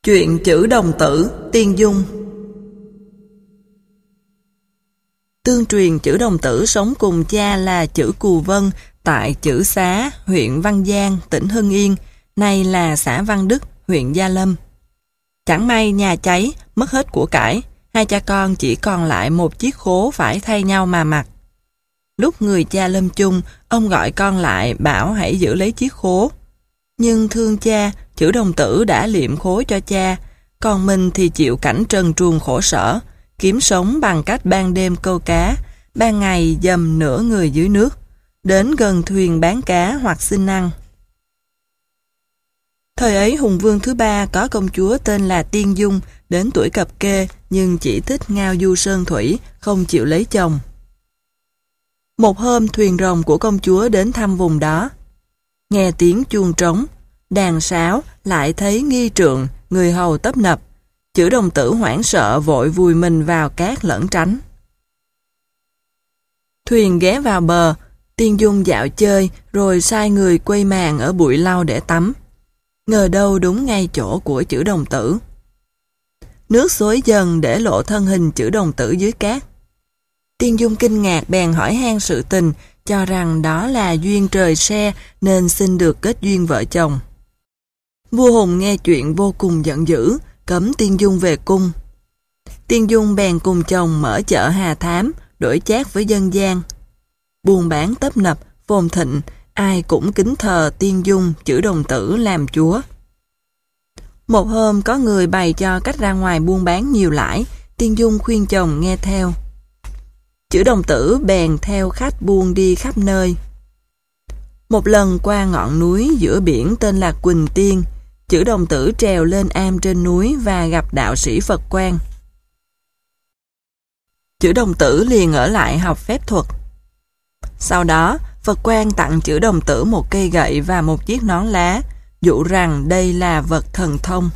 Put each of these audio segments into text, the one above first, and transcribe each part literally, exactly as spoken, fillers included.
Chuyện chữ đồng tử, Tiên Dung. Tương truyền chữ đồng tử sống cùng cha là chữ Cù Vân tại chữ Xá, huyện Văn Giang, tỉnh Hưng Yên, nay là xã Văn Đức, huyện Gia Lâm. Chẳng may nhà cháy, mất hết của cải, hai cha con chỉ còn lại một chiếc khố phải thay nhau mà mặc. Lúc người cha lâm chung, ông gọi con lại bảo hãy giữ lấy chiếc khố. Nhưng thương cha, chữ đồng tử đã liệm khố cho cha, còn mình thì chịu cảnh trần truồng khổ sở, kiếm sống bằng cách ban đêm câu cá, ban ngày dầm nửa người dưới nước, đến gần thuyền bán cá hoặc xin ăn. Thời ấy Hùng Vương thứ ba có công chúa tên là Tiên Dung, đến tuổi cập kê nhưng chỉ thích ngao du sơn thủy, không chịu lấy chồng. Một hôm thuyền rồng của công chúa đến thăm vùng đó. Nghe tiếng chuông trống, đàn sáo, lại thấy nghi trượng, người hầu tấp nập. Chữ đồng tử hoảng sợ vội vùi mình vào cát lẩn tránh. Thuyền ghé vào bờ, Tiên Dung dạo chơi rồi sai người quây màn ở bụi lau để tắm. Ngờ đâu đúng ngay chỗ của chữ đồng tử. Nước xối dần để lộ thân hình chữ đồng tử dưới cát. Tiên Dung kinh ngạc bèn hỏi han sự tình, cho rằng đó là duyên trời se nên xin được kết duyên vợ chồng. Vua Hùng nghe chuyện vô cùng giận dữ, cấm Tiên Dung về cung. Tiên Dung bèn cùng chồng mở chợ Hà Thám, đổi chác với dân gian. Buôn bán tấp nập, phồn thịnh, ai cũng kính thờ Tiên Dung chữ đồng tử làm chúa. Một hôm có người bày cho cách ra ngoài buôn bán nhiều lãi, Tiên Dung khuyên chồng nghe theo. Chữ đồng tử bèn theo khách buôn đi khắp nơi. Một lần qua ngọn núi giữa biển tên là Quỳnh Tiên, chữ đồng tử trèo lên am trên núi và gặp đạo sĩ Phật Quang. Chữ đồng tử liền ở lại học phép thuật. Sau đó, Phật Quang tặng chữ đồng tử một cây gậy và một chiếc nón lá, dụ rằng đây là vật thần thông.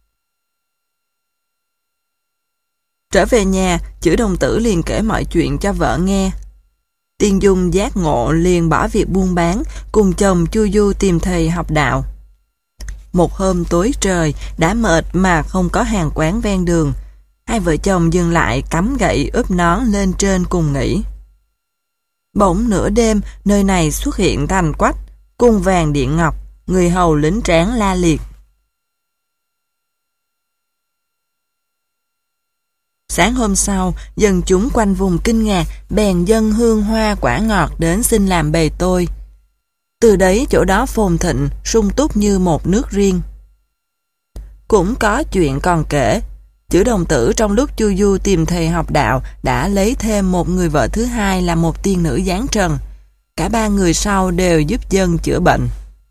Trở về nhà, chữ đồng tử liền kể mọi chuyện cho vợ nghe. Tiên Dung giác ngộ liền bỏ việc buôn bán, cùng chồng chu du tìm thầy học đạo. Một hôm tối trời, đã mệt mà không có hàng quán ven đường. Hai vợ chồng dừng lại cắm gậy úp nón lên trên cùng nghỉ. Bỗng nửa đêm, nơi này xuất hiện thành quách, cung vàng điện ngọc, người hầu lính tráng la liệt. Sáng hôm sau, dân chúng quanh vùng kinh ngạc, bèn dâng hương hoa quả ngọt đến xin làm bề tôi. Từ đấy chỗ đó phồn thịnh, sung túc như một nước riêng. Cũng có chuyện còn kể, chữ đồng tử trong lúc chu du tìm thầy học đạo đã lấy thêm một người vợ thứ hai là một tiên nữ giáng trần. Cả ba người sau đều giúp dân chữa bệnh.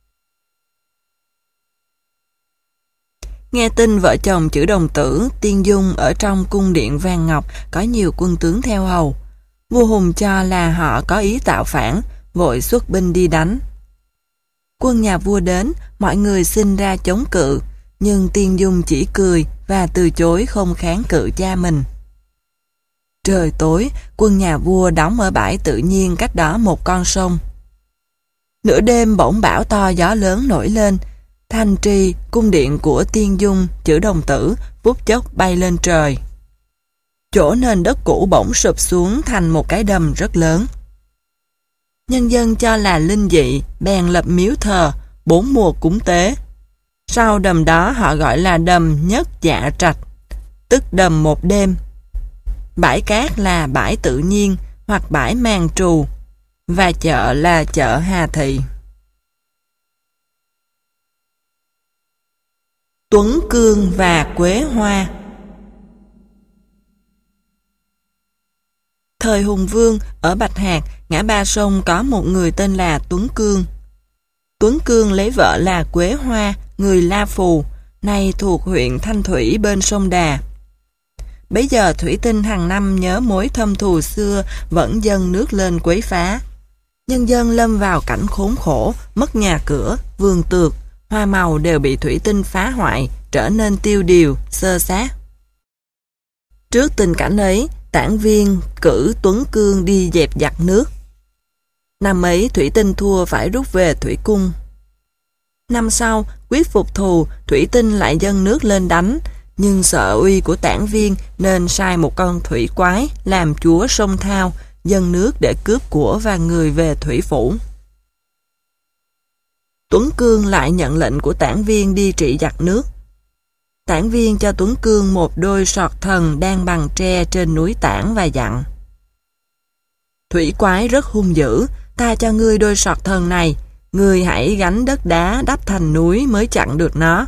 Nghe tin vợ chồng chữ đồng tử, Tiên Dung ở trong cung điện vàng ngọc có nhiều quân tướng theo hầu. Vua Hùng cho là họ có ý tạo phản, vội xuất binh đi đánh. Quân nhà vua đến, mọi người xin ra chống cự, nhưng Tiên Dung chỉ cười và từ chối không kháng cự cha mình. Trời tối, quân nhà vua đóng ở bãi tự nhiên cách đó một con sông. Nửa đêm bỗng bão to gió lớn nổi lên, thanh tri, cung điện của Tiên Dung, chữ đồng tử, phút chốc bay lên trời. Chỗ nền đất cũ bỗng sụp xuống thành một cái đầm rất lớn. Nhân dân cho là linh dị, bèn lập miếu thờ, bốn mùa cúng tế. Sau đầm đó họ gọi là đầm Nhất Dạ Trạch, tức đầm một đêm. Bãi cát là bãi tự nhiên hoặc bãi màn trù, và chợ là chợ Hà Thị. Tuấn Cương và Quế Hoa. Thời Hùng Vương, ở Bạch Hạc, ngã ba sông có một người tên là Tuấn Cương. Tuấn Cương lấy vợ là Quế Hoa, người La Phù, nay thuộc huyện Thanh Thủy bên sông Đà. Bấy giờ thủy tinh hàng năm nhớ mối thâm thù xưa vẫn dâng nước lên quấy phá. Nhân dân lâm vào cảnh khốn khổ, mất nhà cửa, vườn tược, hoa màu đều bị thủy tinh phá hoại, trở nên tiêu điều, xơ xác. Trước tình cảnh ấy, tản viên cử Tuấn Cương đi dẹp giặc nước. Năm ấy thủy tinh thua phải rút về thủy cung. năm sau, quyết phục thù, Thủy Tinh lại dâng nước lên đánh, nhưng sợ uy của Tản Viên nên sai một con thủy quái làm chúa sông Thao, dâng nước để cướp của và người về thủy phủ. Tuấn Cương lại nhận lệnh của Tản Viên đi trị giặc nước. Tản Viên cho Tuấn Cương một đôi sọt thần đang bằng tre trên núi Tản và dặn: Thủy quái rất hung dữ, ta cho ngươi đôi sọt thần này, ngươi hãy gánh đất đá đắp thành núi mới chặn được nó.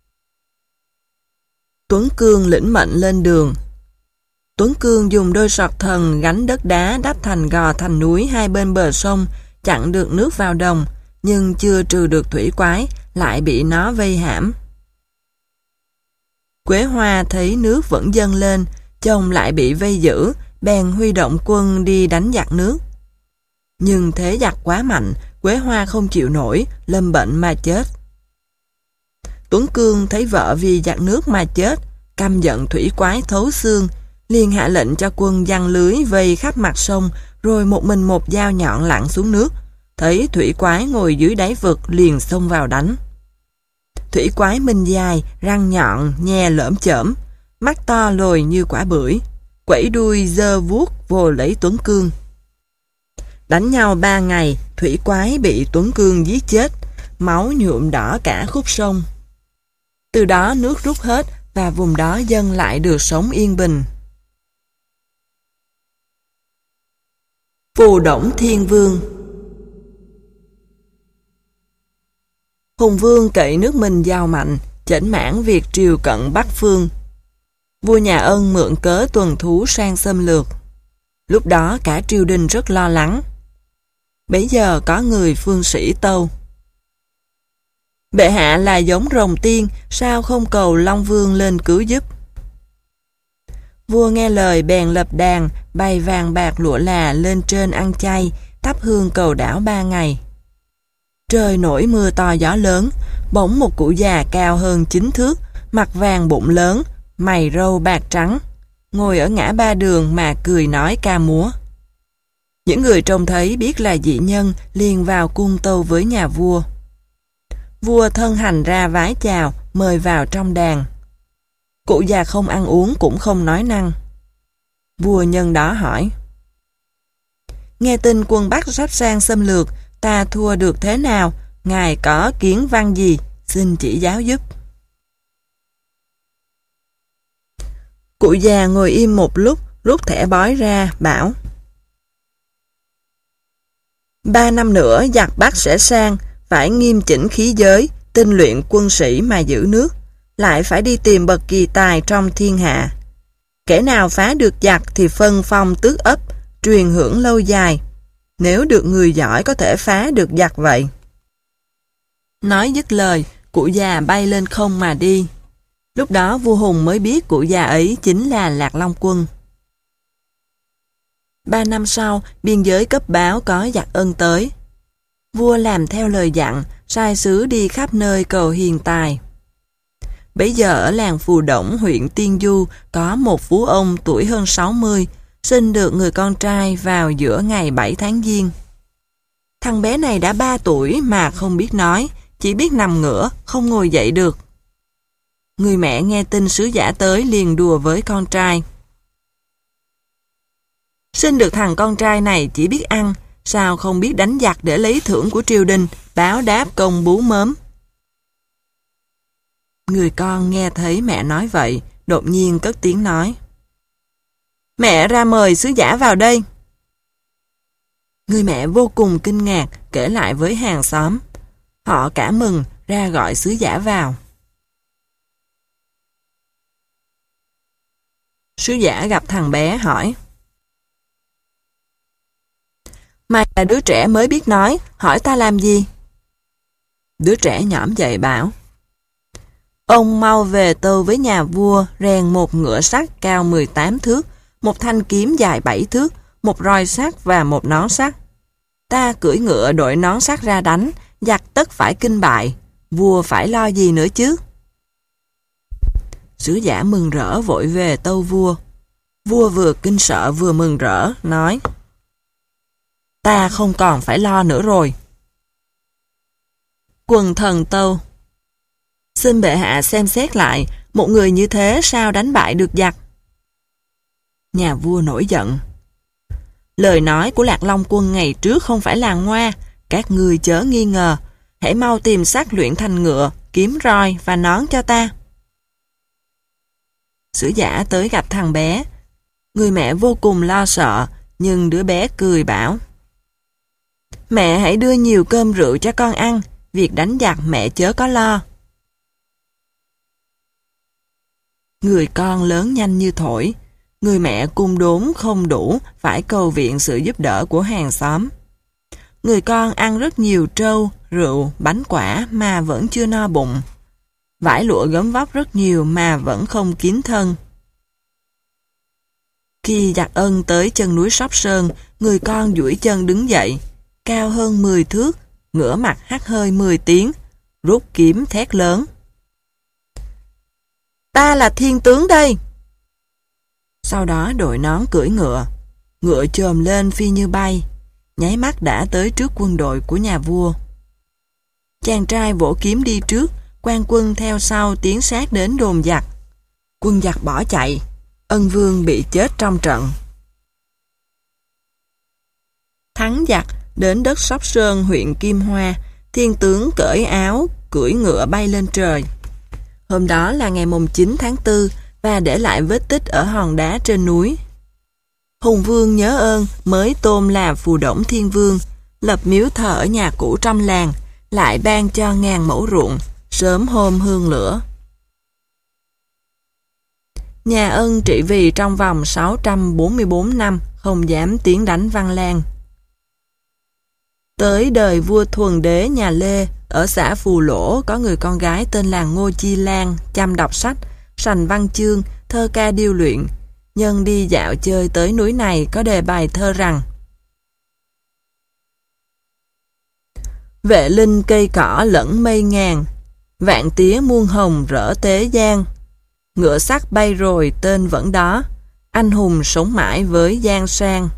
Tuấn Cương lĩnh mệnh lên đường. Tuấn Cương dùng đôi sọt thần gánh đất đá đắp thành gò thành núi hai bên bờ sông, chặn được nước vào đồng, nhưng chưa trừ được thủy quái, lại bị nó vây hãm. Quế Hoa thấy nước vẫn dâng lên, chồng lại bị vây giữ, bèn huy động quân đi đánh giặc nước. Nhưng thế giặc quá mạnh, Quế Hoa không chịu nổi, lâm bệnh mà chết. Tuấn Cương thấy vợ vì giặc nước mà chết, căm giận thủy quái thấu xương, liền hạ lệnh cho quân giăng lưới vây khắp mặt sông, rồi một mình một dao nhọn lặn xuống nước. Thấy thủy quái ngồi dưới đáy vực liền xông vào đánh. Thủy quái mình dài, răng nhọn, nhe lởm chởm, mắt to lồi như quả bưởi, quẩy đuôi giơ vuốt vồ lấy Tuấn Cương. Đánh nhau ba ngày, thủy quái bị Tuấn Cương giết chết, máu nhuộm đỏ cả khúc sông. Từ đó nước rút hết và vùng đó dân lại được sống yên bình. Phù Đổng Thiên Vương. Hùng Vương cậy nước mình giàu mạnh, chểnh mãn việc triều cận Bắc Phương. Vua nhà Ân mượn cớ tuần thú sang xâm lược. Lúc đó cả triều đình rất lo lắng. Bấy giờ có người phương sĩ tâu: Bệ hạ là giống rồng tiên, sao không cầu Long Vương lên cứu giúp? Vua nghe lời bèn lập đàn, bày vàng bạc lụa là lên trên ăn chay, thắp hương cầu đảo ba ngày. Trời nổi mưa to gió lớn, bỗng một cụ già cao hơn chín thước, mặt vàng bụng lớn, mày râu bạc trắng, ngồi ở ngã ba đường mà cười nói ca múa. Những người trông thấy biết là dị nhân liền vào cung tâu với nhà vua. Vua thân hành ra vái chào, mời vào trong đàn. Cụ già không ăn uống cũng không nói năng. Vua nhân đó hỏi: Nghe tin quân Bắc sắp sang xâm lược, ta thua được thế nào? Ngài có kiến văn gì? Xin chỉ giáo giúp. Cụ già ngồi im một lúc, rút thẻ bói ra, bảo: Ba năm nữa giặc Bắc sẽ sang, phải nghiêm chỉnh khí giới, tinh luyện quân sĩ mà giữ nước, lại phải đi tìm bậc kỳ tài trong thiên hạ. Kẻ nào phá được giặc thì phân phong tước ấp, truyền hưởng lâu dài. Nếu được người giỏi có thể phá được giặc vậy. Nói dứt lời, cụ già bay lên không mà đi. Lúc đó vua Hùng mới biết cụ già ấy chính là Lạc Long Quân. Ba năm sau, biên giới cấp báo có giặc Ân tới. Vua làm theo lời dặn, sai sứ đi khắp nơi cầu hiền tài. Bấy giờ ở làng Phù Đổng, huyện Tiên Du, có một phú ông tuổi hơn sáu mươi, sinh được người con trai vào giữa ngày bảy tháng Giêng. Thằng bé này đã ba tuổi mà không biết nói, chỉ biết nằm ngửa, không ngồi dậy được. Người mẹ nghe tin sứ giả tới liền đùa với con trai: Sinh được thằng con trai này chỉ biết ăn, sao không biết đánh giặc để lấy thưởng của triều đình, báo đáp công bú mớm. Người con nghe thấy mẹ nói vậy, đột nhiên cất tiếng nói: Mẹ ra mời sứ giả vào đây. Người mẹ vô cùng kinh ngạc, kể lại với hàng xóm. Họ cả mừng, ra gọi sứ giả vào. Sứ giả gặp thằng bé hỏi: Mày là đứa trẻ mới biết nói, hỏi ta làm gì? Đứa trẻ nhõm dậy bảo: Ông mau về tâu với nhà vua rèn một ngựa sắt cao mười tám thước, một thanh kiếm dài bảy thước, một roi sắt và một nón sắt. Ta cưỡi ngựa đội nón sắt ra đánh, giặc tất phải kinh bại, vua phải lo gì nữa chứ? Sứ giả mừng rỡ vội về tâu vua. Vua vừa kinh sợ vừa mừng rỡ, nói: Ta không còn phải lo nữa rồi. Quần thần tâu: Xin bệ hạ xem xét lại, một người như thế sao đánh bại được giặc? Nhà vua nổi giận. Lời nói của Lạc Long Quân ngày trước không phải là ngoa, các ngươi chớ nghi ngờ. Hãy mau tìm xác luyện thành ngựa, kiếm roi và nón cho ta. Sử giả tới gặp thằng bé. Người mẹ vô cùng lo sợ, nhưng đứa bé cười bảo: Mẹ hãy đưa nhiều cơm rượu cho con ăn, việc đánh giặc mẹ chớ có lo. Người con lớn nhanh như thổi, người mẹ cung đốn không đủ, phải cầu viện sự giúp đỡ của hàng xóm. Người con ăn rất nhiều trâu, rượu, bánh quả mà vẫn chưa no bụng. Vải lụa gấm vóc rất nhiều mà vẫn không kín thân. Khi giặc Ân tới chân núi Sóc Sơn, người con duỗi chân đứng dậy, cao hơn mười thước, ngửa mặt hắt hơi mười tiếng, rút kiếm thét lớn: Ta là thiên tướng đây! Sau đó đội nón cưỡi ngựa, ngựa chồm lên phi như bay, nháy mắt đã tới trước quân đội của nhà vua. Chàng trai vỗ kiếm đi trước, quan quân theo sau tiến sát đến đồn giặc. Quân giặc bỏ chạy, Ân Vương bị chết trong trận. Thắng giặc đến đất Sóc Sơn huyện Kim Hoa, thiên tướng cởi áo, cưỡi ngựa bay lên trời. Hôm đó là ngày mùng chín tháng tư và để lại vết tích ở hòn đá trên núi. Hùng Vương nhớ ơn mới tôn làm Phù Đổng Thiên Vương, lập miếu thờ ở nhà cũ trong làng, lại ban cho ngàn mẫu ruộng, sớm hôm hương lửa. Nhà Ân trị vì trong vòng sáu trăm bốn mươi bốn năm, không dám tiến đánh Văn Lang. Tới đời vua Thuần Đế nhà Lê, ở xã Phù Lỗ có người con gái tên là Ngô Chi Lan, chăm đọc sách, sành văn chương, thơ ca điêu luyện. Nhân đi dạo chơi tới núi này có đề bài thơ rằng: Vệ linh cây cỏ lẫn mây ngàn, vạn tía muôn hồng rỡ tế giang. Ngựa sắt bay rồi tên vẫn đó, anh hùng sống mãi với giang sang.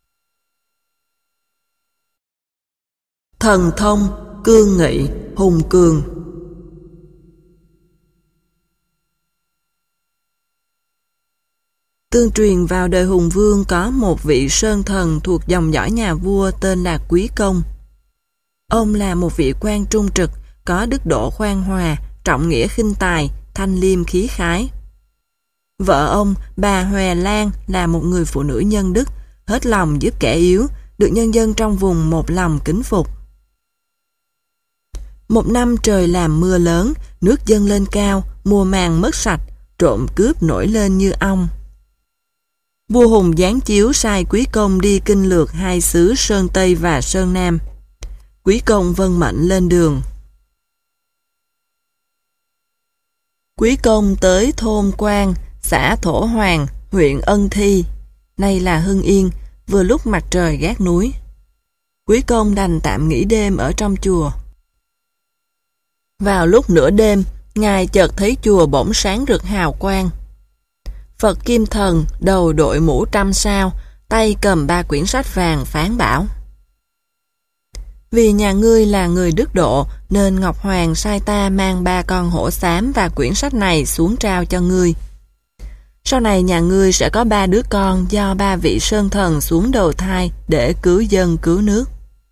Thần thông, cương nghị, hùng cường. Tương truyền vào đời Hùng Vương có một vị sơn thần thuộc dòng dõi nhà vua tên là Quý Công. Ông là một vị quan trung trực, có đức độ khoan hòa, trọng nghĩa khinh tài, thanh liêm khí khái. Vợ ông, bà Hòe Lan, là một người phụ nữ nhân đức, hết lòng giúp kẻ yếu, được nhân dân trong vùng một lòng kính phục. Một năm trời làm mưa lớn, nước dâng lên cao, mùa màng mất sạch, trộm cướp nổi lên như ong. Vua Hùng giáng chiếu sai Quý Công đi kinh lược hai xứ Sơn Tây và Sơn Nam. Quý Công vâng mệnh lên đường. Quý Công tới thôn Quan, xã Thổ Hoàng, huyện Ân Thi, nay là Hưng Yên, vừa lúc mặt trời gác núi. Quý Công đành tạm nghỉ đêm ở trong chùa. Vào lúc nửa đêm, ngài chợt thấy chùa bỗng sáng rực hào quang. Phật Kim Thần đầu đội mũ trăm sao, tay cầm ba quyển sách vàng phán bảo: Vì nhà ngươi là người đức độ, nên Ngọc Hoàng sai ta mang ba con hổ xám và quyển sách này xuống trao cho ngươi. Sau này nhà ngươi sẽ có ba đứa con do ba vị sơn thần xuống đầu thai để cứu dân cứu nước.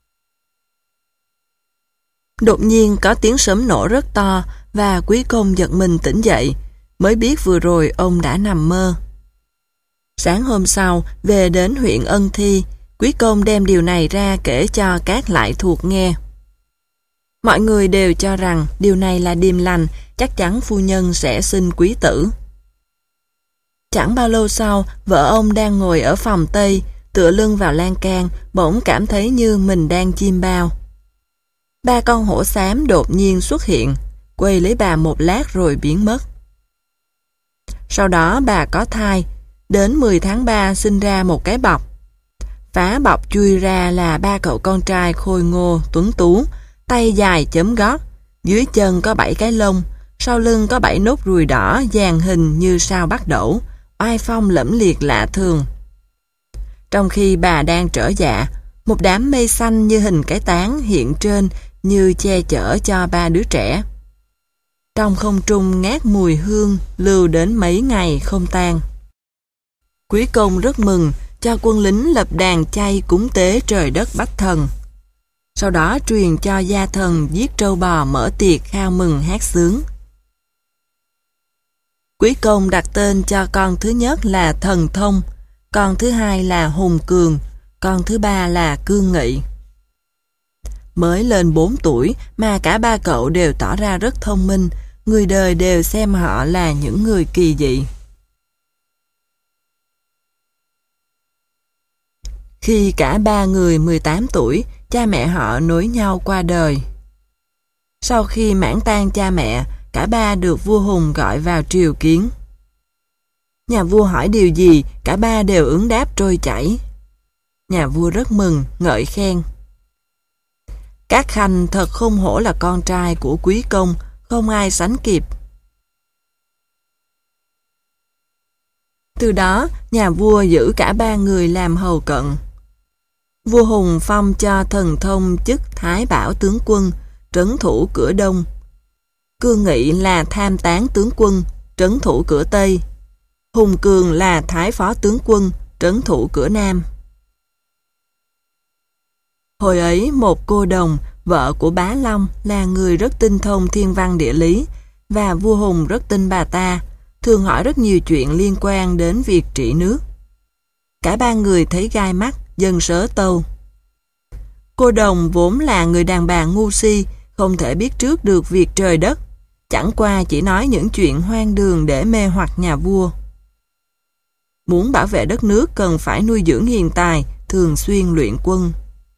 Đột nhiên có tiếng sấm nổ rất to và Quý Công giật mình tỉnh dậy, mới biết vừa rồi ông đã nằm mơ. Sáng hôm sau, về đến huyện Ân Thi, Quý Công đem điều này ra kể cho các lại thuộc nghe. Mọi người đều cho rằng điều này là điềm lành, chắc chắn phu nhân sẽ sinh quý tử. Chẳng bao lâu sau, vợ ông đang ngồi ở phòng Tây, tựa lưng vào lan can, bỗng cảm thấy như mình đang chim bao. Ba con hổ xám đột nhiên xuất hiện, quay lấy bà một lát rồi biến mất. Sau đó bà có thai, đến mười tháng ba sinh ra một cái bọc. Phá bọc chui ra là ba cậu con trai khôi ngô, tuấn tú, tay dài chấm gót, dưới chân có bảy cái lông, sau lưng có bảy nốt ruồi đỏ dàn hình như sao bắt đẩu, oai phong lẫm liệt lạ thường. Trong khi bà đang trở dạ, một đám mây xanh như hình cái tán hiện trên như che chở cho ba đứa trẻ. Trong không trung ngát mùi hương, lưu đến mấy ngày không tan. Quý công rất mừng, cho quân lính lập đàn chay cúng tế trời đất bách thần. Sau đó truyền cho gia thần giết trâu bò mở tiệc khao mừng hát sướng. Quý công đặt tên cho con thứ nhất là Thần Thông, con thứ hai là Hùng Cường, con thứ ba là Cương Nghị. Mới lên bốn tuổi mà cả ba cậu đều tỏ ra rất thông minh, người đời đều xem họ là những người kỳ dị. Khi cả ba người mười tám tuổi, cha mẹ họ nối nhau qua đời. Sau khi mãn tang cha mẹ, cả ba được vua Hùng gọi vào triều kiến. Nhà vua hỏi điều gì, cả ba đều ứng đáp trôi chảy. Nhà vua rất mừng, ngợi khen. Các khanh thật không hổ là con trai của quý công, không ai sánh kịp. Từ đó, nhà vua giữ cả ba người làm hầu cận. Vua Hùng phong cho Thần Thông chức Thái Bảo tướng quân, trấn thủ cửa Đông. Cương Nghị là Tham tán tướng quân, trấn thủ cửa Tây. Hùng Cường là Thái phó tướng quân, trấn thủ cửa Nam. Hồi ấy, một cô đồng, vợ của Bá Long, là người rất tinh thông thiên văn địa lý, và vua Hùng rất tin bà ta, thường hỏi rất nhiều chuyện liên quan đến việc trị nước. Cả ba người thấy gai mắt, dần sớ tâu. Cô đồng vốn là người đàn bà ngu si, không thể biết trước được việc trời đất, chẳng qua chỉ nói những chuyện hoang đường để mê hoặc nhà vua. Muốn bảo vệ đất nước cần phải nuôi dưỡng hiền tài, thường xuyên luyện quân.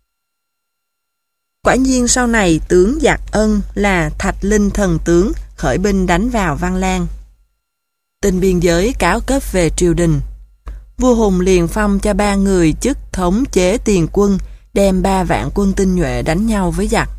Quả nhiên sau này tướng Giặc Ân là Thạch Linh thần tướng khởi binh đánh vào Văn Lang. Tin biên giới cáo cấp về triều đình. Vua Hùng liền phong cho ba người chức thống chế tiền quân, đem ba vạn quân tinh nhuệ đánh nhau với giặc.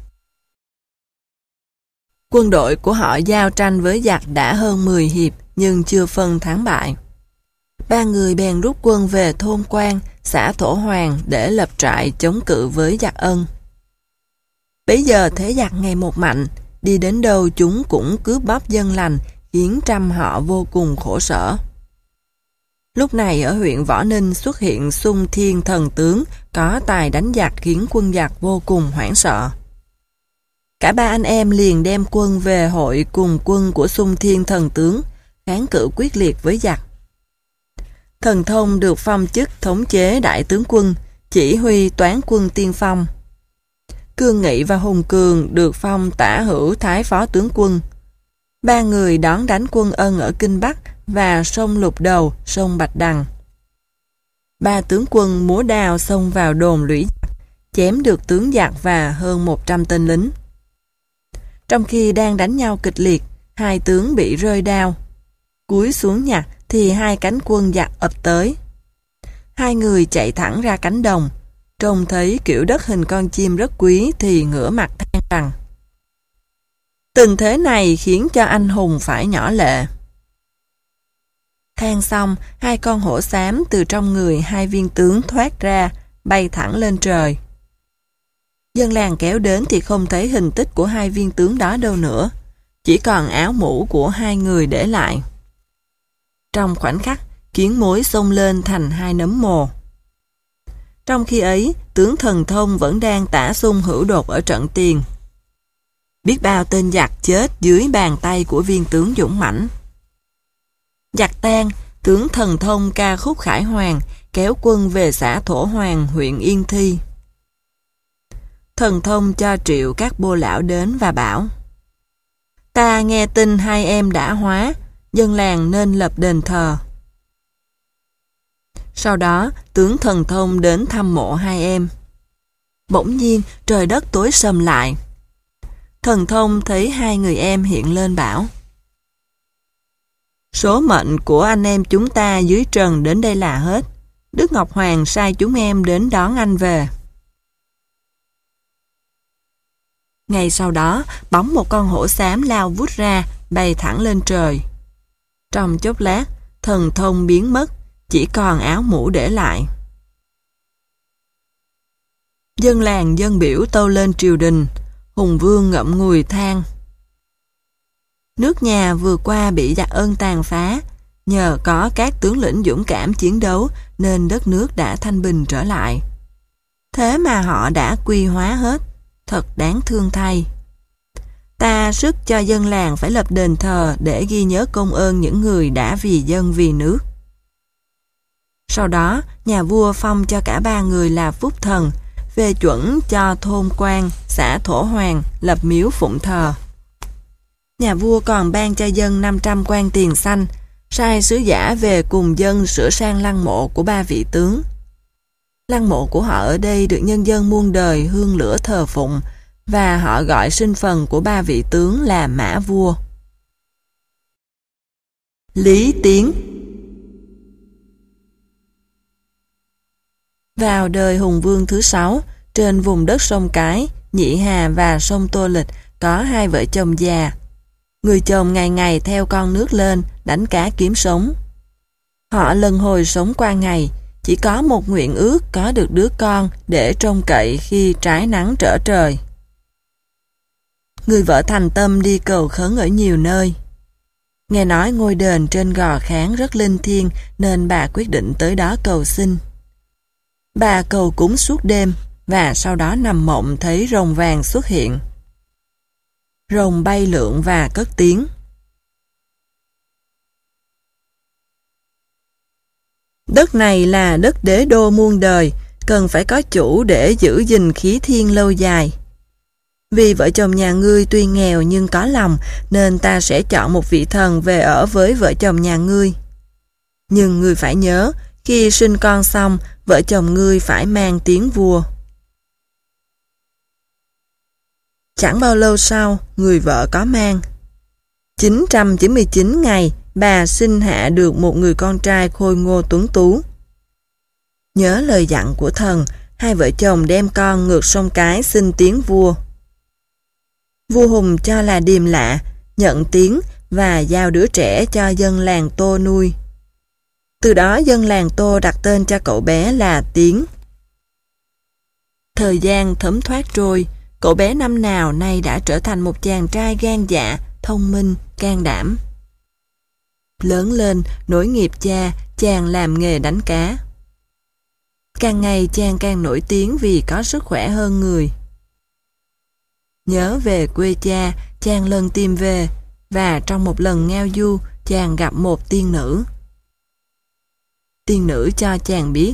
Quân đội của họ giao tranh với giặc đã hơn mười hiệp, nhưng chưa phân thắng bại. Ba người bèn rút quân về thôn Quan, xã Thổ Hoàng để lập trại chống cự với giặc Ân. Bấy giờ thế giặc ngày một mạnh, đi đến đâu chúng cũng cướp bóc dân lành, khiến trăm họ vô cùng khổ sở. Lúc này ở huyện Võ Ninh xuất hiện Xung Thiên thần tướng, có tài đánh giặc khiến quân giặc vô cùng hoảng sợ. Cả ba anh em liền đem quân về hội cùng quân của Xung Thiên thần tướng, kháng cự quyết liệt với giặc. Thần Thông được phong chức thống chế đại tướng quân, chỉ huy toán quân tiên phong. Cương Nghị và Hùng Cường được phong tả hữu thái phó tướng quân. Ba người đón đánh quân Ân ở Kinh Bắc và sông Lục Đầu, sông Bạch Đằng. Ba tướng quân múa đao xông vào đồn lũy giặc, chém được tướng giặc và hơn một trăm tên lính. Trong khi đang đánh nhau kịch liệt, hai tướng bị rơi đao. Cúi xuống nhặt thì hai cánh quân giặc ập tới. Hai người chạy thẳng ra cánh đồng, trông thấy kiểu đất hình con chim rất quý thì ngửa mặt than rằng: tình thế này khiến cho anh hùng phải nhỏ lệ. Than xong, hai con hổ xám từ trong người hai viên tướng thoát ra, bay thẳng lên trời. Dân làng kéo đến thì không thấy hình tích của hai viên tướng đó đâu nữa, chỉ còn áo mũ của hai người để lại. Trong khoảnh khắc, kiến mối xông lên thành hai nấm mồ. Trong khi ấy, tướng Thần Thông vẫn đang tả xung hữu đột ở trận tiền. Biết bao tên giặc chết dưới bàn tay của viên tướng dũng mãnh. Giặc tan, tướng Thần Thông ca khúc khải hoàn, kéo quân về xã Thổ Hoàng, huyện Yên Thi. Thần Thông cho triệu các bô lão đến và bảo: ta nghe tin hai em đã hóa, dân làng nên lập đền thờ. Sau đó, tướng Thần Thông đến thăm mộ hai em. Bỗng nhiên, trời đất tối sầm lại. Thần Thông thấy hai người em hiện lên bảo: số mệnh của anh em chúng ta dưới trần đến đây là hết. Đức Ngọc Hoàng sai chúng em đến đón anh về. Ngay sau đó, bóng một con hổ xám lao vút ra, bay thẳng lên trời. Trong chốc lát, Thần Thông biến mất, chỉ còn áo mũ để lại. Dân làng dân biểu tâu lên triều đình, Hùng Vương ngậm ngùi than: Nước nhà vừa qua bị giặc Ân tàn phá. Nhờ có các tướng lĩnh dũng cảm chiến đấu nên đất nước đã thanh bình trở lại. Thế mà họ đã quy hóa hết, thật đáng thương thay. Ta sức cho dân làng phải lập đền thờ để ghi nhớ công ơn những người đã vì dân vì nước. Sau đó, nhà vua phong cho cả ba người là phúc thần, phê chuẩn cho thôn quan, xã Thổ Hoàng lập miếu phụng thờ. Nhà vua còn ban cho dân năm trăm quan tiền xanh, sai sứ giả về cùng dân sửa sang lăng mộ của ba vị tướng. Lăng mộ của họ ở đây được nhân dân muôn đời hương lửa thờ phụng, và họ gọi sinh phần của ba vị tướng là Mã Vua. Lý Tiến. Vào đời Hùng Vương thứ sáu, trên vùng đất sông Cái, Nhị Hà và sông Tô Lịch có hai vợ chồng già. Người chồng ngày ngày theo con nước lên, đánh cá kiếm sống. Họ lần hồi sống qua ngày, chỉ có một nguyện ước có được đứa con để trông cậy khi trái nắng trở trời. Người vợ thành tâm đi cầu khấn ở nhiều nơi. Nghe nói ngôi đền trên Gò Kháng rất linh thiêng nên bà quyết định tới đó cầu xin. Bà cầu cúng suốt đêm và sau đó nằm mộng thấy rồng vàng xuất hiện. Rồng bay lượn và cất tiếng. Đất này là đất đế đô muôn đời, cần phải có chủ để giữ gìn khí thiên lâu dài. Vì vợ chồng nhà ngươi tuy nghèo nhưng có lòng, nên ta sẽ chọn một vị thần về ở với vợ chồng nhà ngươi. Nhưng ngươi phải nhớ, khi sinh con xong, vợ chồng ngươi phải mang tiếng vua. Chẳng bao lâu sau, người vợ có mang. chín trăm chín mươi chín ngày, bà sinh hạ được một người con trai khôi ngô tuấn tú. Nhớ lời dặn của thần, hai vợ chồng đem con ngược sông Cái xin tiếng vua. Vua Hùng cho là điềm lạ, nhận tiếng và giao đứa trẻ cho dân làng Tô nuôi. Từ đó dân làng Tô đặt tên cho cậu bé là Tiến. Thời gian thấm thoát trôi, cậu bé năm nào nay đã trở thành một chàng trai gan dạ, thông minh, can đảm. Lớn lên, nối nghiệp cha, chàng làm nghề đánh cá. Càng ngày chàng càng nổi tiếng vì có sức khỏe hơn người. Nhớ về quê cha, chàng lần tìm về, và trong một lần ngao du, chàng gặp một tiên nữ. Tiên nữ cho chàng biết.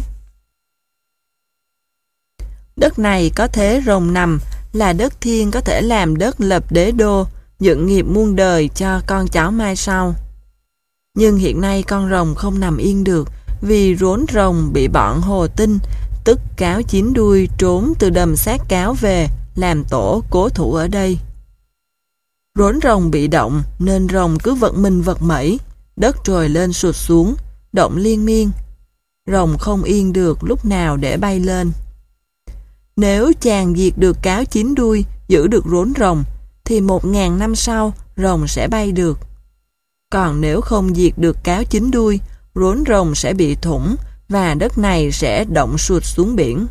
Đất này có thế rồng nằm, là đất thiên có thể làm đất lập đế đô, dựng nghiệp muôn đời cho con cháu mai sau. Nhưng hiện nay con rồng không nằm yên được, vì rốn rồng bị bọn Hồ Tinh, tức cáo chín đuôi trốn từ đầm sát cáo về, làm tổ cố thủ ở đây. Rốn rồng bị động nên rồng cứ vật mình vật mẩy, đất trồi lên sụt xuống, động liên miên. Rồng không yên được lúc nào để bay lên. Nếu chàng diệt được cáo chín đuôi, giữ được rốn rồng, thì một ngàn năm sau rồng sẽ bay được. Còn nếu không diệt được cáo chín đuôi, rốn rồng sẽ bị thủng và đất này sẽ động sụt xuống biển.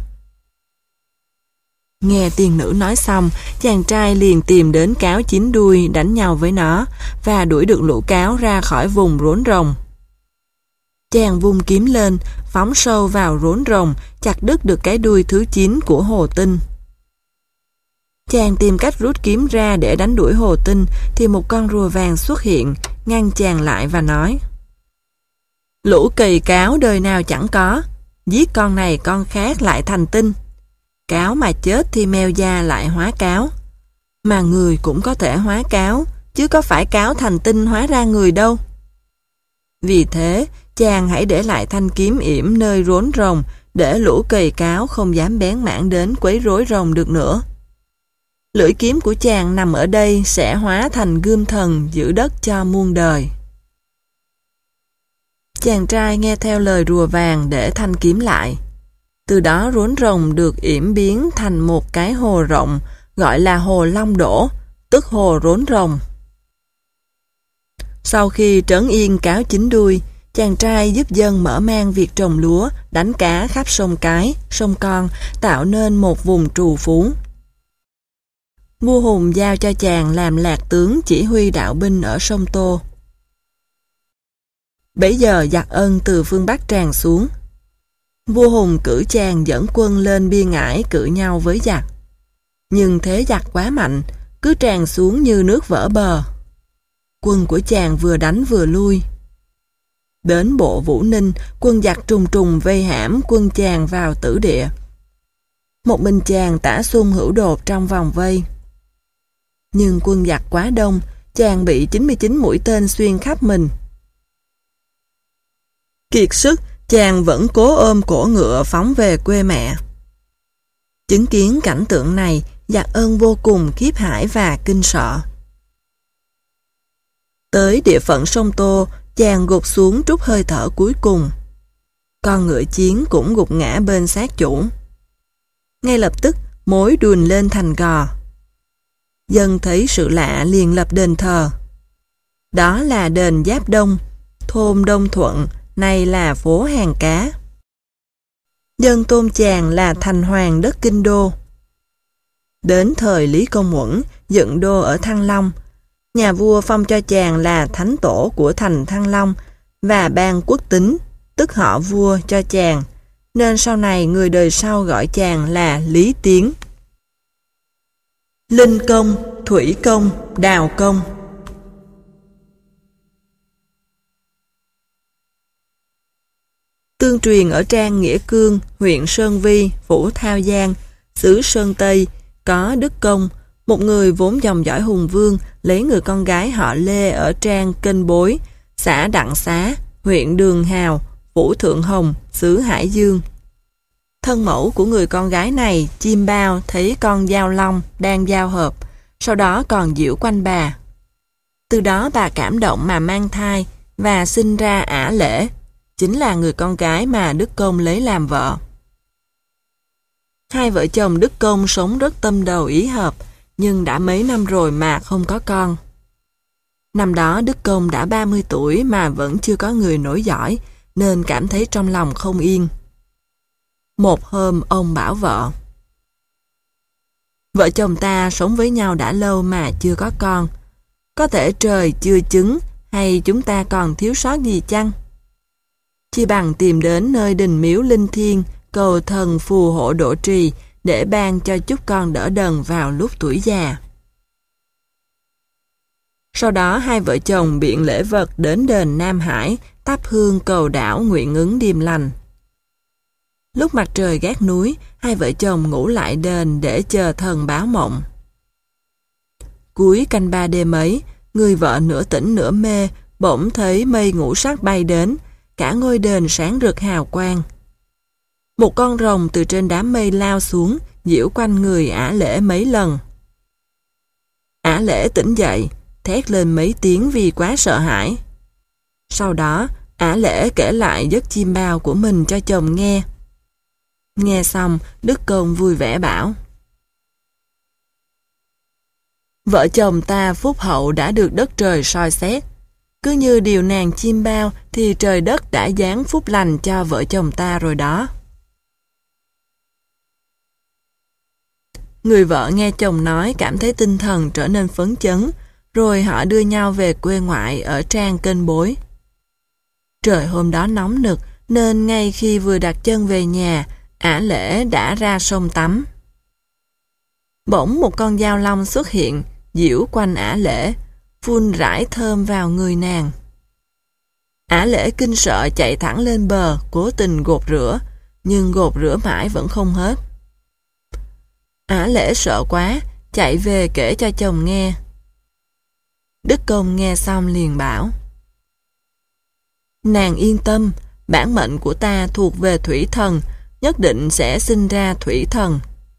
Nghe tiên nữ nói xong, chàng trai liền tìm đến cáo chín đuôi đánh nhau với nó và đuổi được lũ cáo ra khỏi vùng rốn rồng. Chàng vung kiếm lên, phóng sâu vào rốn rồng, chặt đứt được cái đuôi thứ chín của Hồ Tinh. Chàng tìm cách rút kiếm ra để đánh đuổi Hồ Tinh, thì một con rùa vàng xuất hiện, ngăn chàng lại và nói: Lũ kỳ cáo đời nào chẳng có, giết con này con khác lại thành tinh. Cáo mà chết thì mèo già lại hóa cáo. Mà người cũng có thể hóa cáo, chứ có phải cáo thành tinh hóa ra người đâu. Vì thế, chàng hãy để lại thanh kiếm yểm nơi rốn rồng, để lũ kỳ cáo không dám bén mảng đến quấy rối rồng được nữa. Lưỡi kiếm của chàng nằm ở đây sẽ hóa thành gươm thần giữ đất cho muôn đời. Chàng trai nghe theo lời rùa vàng để thanh kiếm lại. Từ đó rốn rồng được yểm biến thành một cái hồ rộng, gọi là hồ Long Đổ, tức hồ rốn rồng. Sau khi trấn yên cáo chín đuôi, chàng trai giúp dân mở mang việc trồng lúa, đánh cá khắp sông Cái, sông Con, tạo nên một vùng trù phú. Vua Hùng giao cho chàng làm lạc tướng chỉ huy đạo binh ở sông Tô. Bấy giờ giặc Ân từ phương Bắc tràn xuống. Vua Hùng cử chàng dẫn quân lên Biên Ải cự nhau với giặc. Nhưng thế giặc quá mạnh, cứ tràn xuống như nước vỡ bờ. Quân của chàng vừa đánh vừa lui. Đến bộ Vũ Ninh, quân giặc trùng trùng vây hãm quân chàng vào tử địa. Một mình chàng Tả Xung hữu đột trong vòng vây. Nhưng quân giặc quá đông, chàng bị chín mươi chín mũi tên xuyên khắp mình. Kiệt sức, chàng vẫn cố ôm cổ ngựa phóng về quê mẹ. Chứng kiến cảnh tượng này, giặc Ân vô cùng khiếp hãi và kinh sợ. Tới địa phận sông Tô, chàng gục xuống trút hơi thở cuối cùng. Con ngựa chiến cũng gục ngã bên xác chủ. Ngay lập tức, mối đùn lên thành gò. Dân thấy sự lạ liền lập đền thờ. Đó là đền Giáp Đông, thôn Đông Thuận, nay là phố Hàng Cá. Dân tôn chàng là thành hoàng đất Kinh Đô. Đến thời Lý Công Uẩn, dựng đô ở Thăng Long, nhà vua phong cho chàng là thánh tổ của thành Thăng Long và ban quốc tính, tức họ vua cho chàng, nên sau này người đời sau gọi chàng là Lý Tiến. Linh công, thủy công, đào công. Tương truyền ở Trang Nghĩa Cương, huyện Sơn Vi, phủ Thao Giang, xứ Sơn Tây, có Đức Công, một người vốn dòng dõi hùng vương, lấy người con gái họ Lê ở Trang Kênh Bối, xã Đặng Xá, huyện Đường Hào, phủ Thượng Hồng, xứ Hải Dương. Thân mẫu của người con gái này, Chim Bao, thấy con Giao Long đang giao hợp, sau đó còn giễu quanh bà. Từ đó bà cảm động mà mang thai và sinh ra Ả Lễ, chính là người con gái mà Đức Công lấy làm vợ. Hai vợ chồng Đức Công sống rất tâm đầu ý hợp, nhưng đã mấy năm rồi mà không có con. Năm đó Đức Công đã ba mươi tuổi mà vẫn chưa có người nối dõi, nên cảm thấy trong lòng không yên. Một hôm ông bảo vợ: vợ chồng ta sống với nhau đã lâu mà chưa có con. Có thể trời chưa chứng hay chúng ta còn thiếu sót gì chăng? Chi bằng tìm đến nơi đình miếu linh thiêng, cầu thần phù hộ độ trì để ban cho chút con đỡ đần vào lúc tuổi già. Sau đó hai vợ chồng biện lễ vật đến đền Nam Hải, thắp hương cầu đảo nguyện ứng điềm lành. Lúc mặt trời gác núi, hai vợ chồng ngủ lại đền để chờ thần báo mộng. Cuối canh ba đêm ấy, người vợ nửa tỉnh nửa mê, bỗng thấy mây ngũ sắc bay đến, cả ngôi đền sáng rực hào quang. Một con rồng từ trên đám mây lao xuống, giễu quanh người Ả Lễ mấy lần. Ả Lễ tỉnh dậy, thét lên mấy tiếng vì quá sợ hãi. Sau đó, Ả Lễ kể lại giấc chim bao của mình cho chồng nghe. Nghe xong, Đức Công vui vẻ bảo: vợ chồng ta phúc hậu đã được đất trời soi xét. Cứ như điều nàng chim bao thì trời đất đã giáng phúc lành cho vợ chồng ta rồi đó. Người vợ nghe chồng nói cảm thấy tinh thần trở nên phấn chấn, rồi họ đưa nhau về quê ngoại ở Trang Kênh Bối. Trời hôm đó nóng nực, nên ngay khi vừa đặt chân về nhà, Ả Lễ đã ra sông tắm. Bỗng một con dao long xuất hiện, giễu quanh Ả Lễ, phun rải thơm vào người nàng. Ả Lễ kinh sợ chạy thẳng lên bờ, cố tình gột rửa, nhưng gột rửa mãi vẫn không hết. Ả Lễ sợ quá, chạy về kể cho chồng nghe. Đức Công nghe xong liền bảo: nàng yên tâm, bản mệnh của ta thuộc về thủy thần, nhất định sẽ sinh ra thủy thần.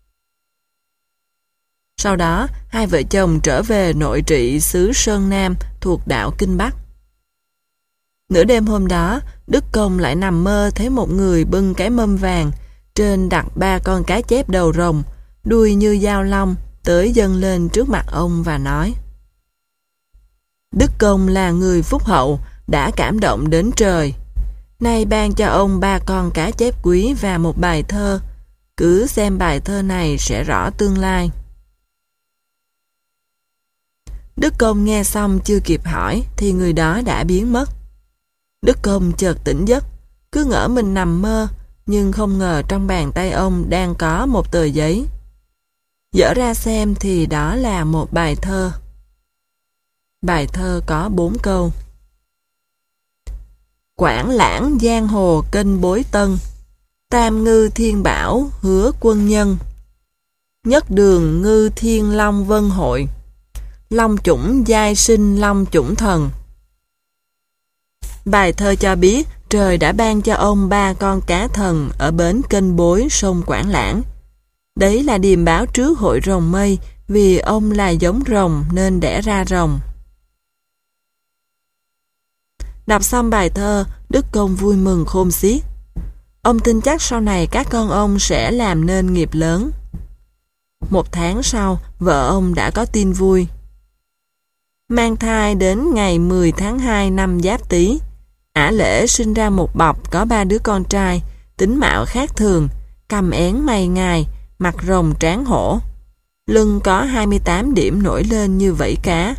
Sau đó, hai vợ chồng trở về nội trị xứ Sơn Nam thuộc đạo Kinh Bắc. Nửa đêm hôm đó, Đức Công lại nằm mơ thấy một người bưng cái mâm vàng, trên đặt ba con cá chép đầu rồng, đuôi như dao long, tới dâng lên trước mặt ông và nói: Đức Công là người phúc hậu, đã cảm động đến trời. Nay ban cho ông ba con cá chép quý và một bài thơ. Cứ xem bài thơ này sẽ rõ tương lai. Đức Công nghe xong chưa kịp hỏi thì người đó đã biến mất. Đức Công chợt tỉnh giấc, cứ ngỡ mình nằm mơ, nhưng không ngờ trong bàn tay ông đang có một tờ giấy. Dở ra xem thì đó là một bài thơ. Bài thơ có bốn câu. Quảng lãng giang hồ kênh bối tân, tam ngư thiên bảo hứa quân nhân. Nhất đường ngư thiên long vân hội, long chủng giai sinh long chủng thần. Bài thơ cho biết trời đã ban cho ông ba con cá thần ở bến kênh bối sông Quảng Lãng. Đấy là điềm báo trước hội rồng mây, vì ông là giống rồng nên đẻ ra rồng. Đọc xong bài thơ, Đức Công vui mừng khôn xiết. Ông tin chắc sau này các con ông sẽ làm nên nghiệp lớn. Một tháng sau, vợ ông đã có tin vui. Mang thai đến ngày mười tháng hai năm Giáp Tý, Ả Lễ sinh ra một bọc có ba đứa con trai, tính mạo khác thường, cằm én mày ngài, mặt rồng trán hổ. Lưng có hai mươi tám điểm nổi lên như vảy cá.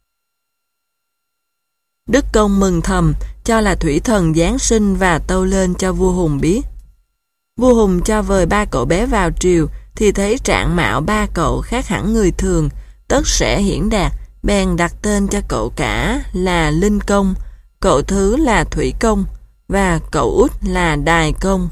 Đức Công mừng thầm, cho là thủy thần giáng sinh và tâu lên cho vua Hùng biết. Vua Hùng cho vời ba cậu bé vào triều, thì thấy trạng mạo ba cậu khác hẳn người thường, tất sẽ hiển đạt, bèn đặt tên cho cậu cả là Linh Công, cậu thứ là Thủy Công, và cậu út là Đài Công.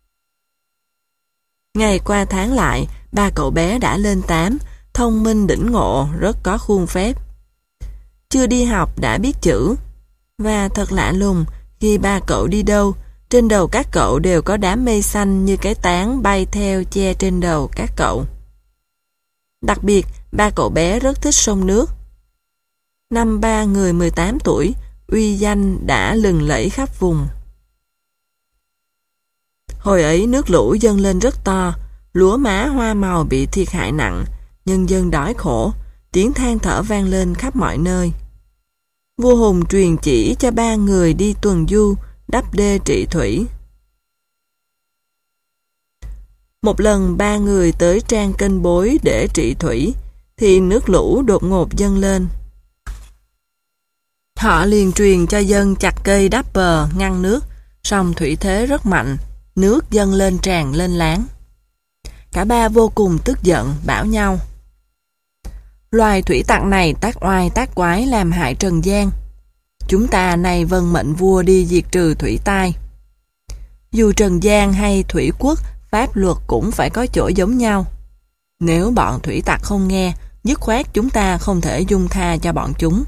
Ngày qua tháng lại, ba cậu bé đã lên tám, thông minh đỉnh ngộ, rất có khuôn phép. Chưa đi học đã biết chữ. Và thật lạ lùng, khi ba cậu đi đâu, trên đầu các cậu đều có đám mây xanh như cái tán bay theo che trên đầu các cậu. Đặc biệt, ba cậu bé rất thích sông nước. Năm ba người mười tám tuổi, uy danh đã lừng lẫy khắp vùng. Hồi ấy nước lũ dâng lên rất to, lúa má hoa màu bị thiệt hại nặng, nhân dân đói khổ, tiếng than thở vang lên khắp mọi nơi. Vua Hùng truyền chỉ cho ba người đi tuần du, đắp đê trị thủy. Một lần ba người tới trang kênh bối để trị thủy, thì nước lũ đột ngột dâng lên. Họ liền truyền cho dân chặt cây đắp bờ, ngăn nước, song thủy thế rất mạnh, nước dâng lên tràn lên láng. Cả ba vô cùng tức giận, bảo nhau: loài thủy tặc này tác oai tác quái làm hại trần gian. Chúng ta nay vâng mệnh vua đi diệt trừ thủy tai. Dù trần gian hay thủy quốc, pháp luật cũng phải có chỗ giống nhau. Nếu bọn thủy tặc không nghe, dứt khoát chúng ta không thể dung tha cho bọn chúng.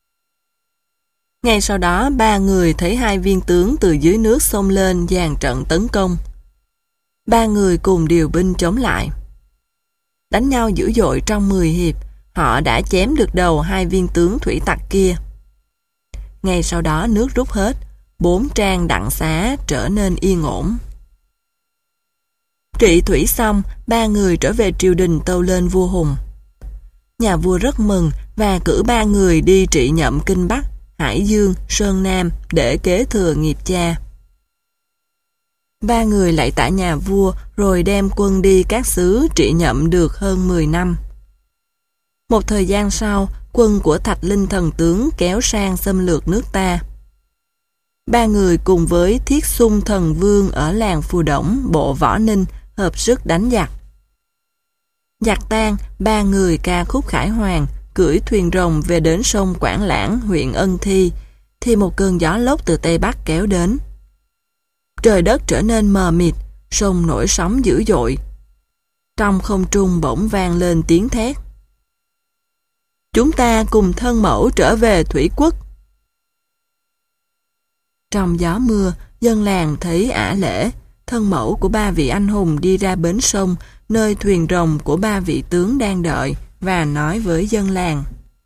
Ngay sau đó, ba người thấy hai viên tướng từ dưới nước xông lên dàn trận tấn công. Ba người cùng điều binh chống lại. Đánh nhau dữ dội trong mười hiệp, họ đã chém được đầu hai viên tướng thủy tặc kia. Ngay sau đó nước rút hết, bốn trang đặng xá trở nên yên ổn. Trị thủy xong, ba người trở về triều đình tâu lên vua Hùng. Nhà vua rất mừng và cử ba người đi trị nhậm Kinh Bắc, Hải Dương, Sơn Nam để kế thừa nghiệp cha. Ba người lạy tạ nhà vua rồi đem quân đi các xứ trị nhậm được hơn mười năm. Một thời gian sau, quân của Thạch Linh thần tướng kéo sang xâm lược nước ta. Ba người cùng với Thiết Xung thần vương ở làng Phù Đổng, bộ Võ Ninh hợp sức đánh giặc. Giặc tan, ba người ca khúc khải hoàn, cưỡi thuyền rồng về đến sông Quảng Lãng, huyện Ân Thi, thì một cơn gió lốc từ Tây Bắc kéo đến. Trời đất trở nên mờ mịt, sông nổi sóng dữ dội. Trong không trung bỗng vang lên tiếng thét: chúng ta cùng thân mẫu trở về thủy quốc. Trong gió mưa, dân làng thấy Ả Lễ, thân mẫu của ba vị anh hùng đi ra bến sông, nơi thuyền rồng của ba vị tướng đang đợi, và nói với dân làng: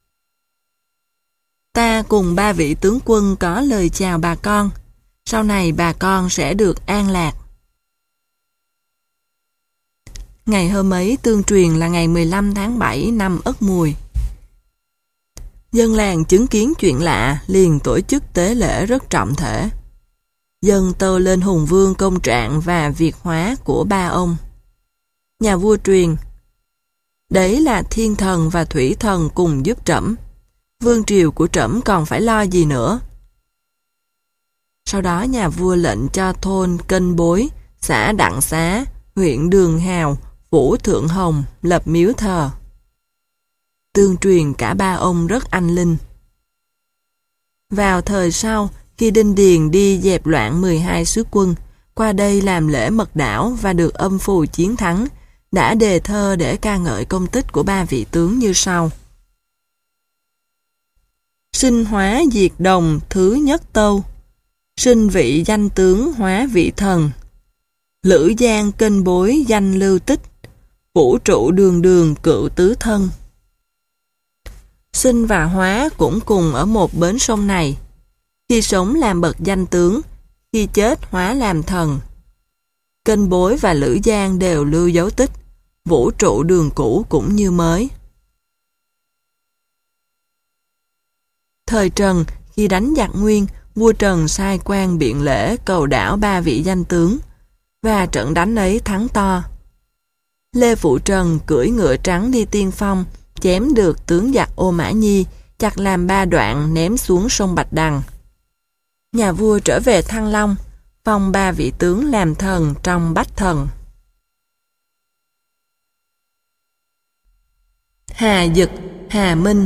ta cùng ba vị tướng quân có lời chào bà con, sau này bà con sẽ được an lạc. Ngày hôm ấy tương truyền là ngày mười lăm tháng bảy năm Ất Mùi. Dân làng chứng kiến chuyện lạ, liền tổ chức tế lễ rất trọng thể. Dân tâu lên Hùng Vương công trạng và việc hóa của ba ông. Nhà vua truyền: Đấy là thiên thần và thủy thần cùng giúp trẫm. Vương triều của trẫm còn phải lo gì nữa. Sau đó nhà vua lệnh cho thôn Kênh Bối, xã Đặng Xá, huyện Đường Hào, phủ Thượng Hồng lập miếu thờ. Tương truyền cả ba ông rất anh linh. Vào thời sau, khi Đinh Điền đi dẹp loạn mười hai sứ quân, qua đây làm lễ mật đảo và được âm phù chiến thắng, đã đề thơ để ca ngợi công tích của ba vị tướng như sau. Sinh hóa diệt đồng thứ nhất tâu, sinh vị danh tướng hóa vị thần, lữ giang Kênh Bối danh lưu tích, vũ trụ đường đường cựu tứ thân. Sinh và hóa cũng cùng ở một bến sông này. Khi sống làm bậc danh tướng, khi chết hóa làm thần. Kênh Bối và Lữ Giang đều lưu dấu tích, vũ trụ đường cũ cũng như mới. Thời Trần, khi đánh giặc Nguyên, vua Trần sai quan biện lễ cầu đảo ba vị danh tướng, và trận đánh ấy thắng to. Lê Phụ Trần cưỡi ngựa trắng đi tiên phong, chém được tướng giặc Ô Mã Nhi, chặt làm ba đoạn ném xuống sông Bạch Đằng. Nhà vua trở về Thăng Long, phong ba vị tướng làm thần trong Bách Thần. Hà Dực, Hà Minh.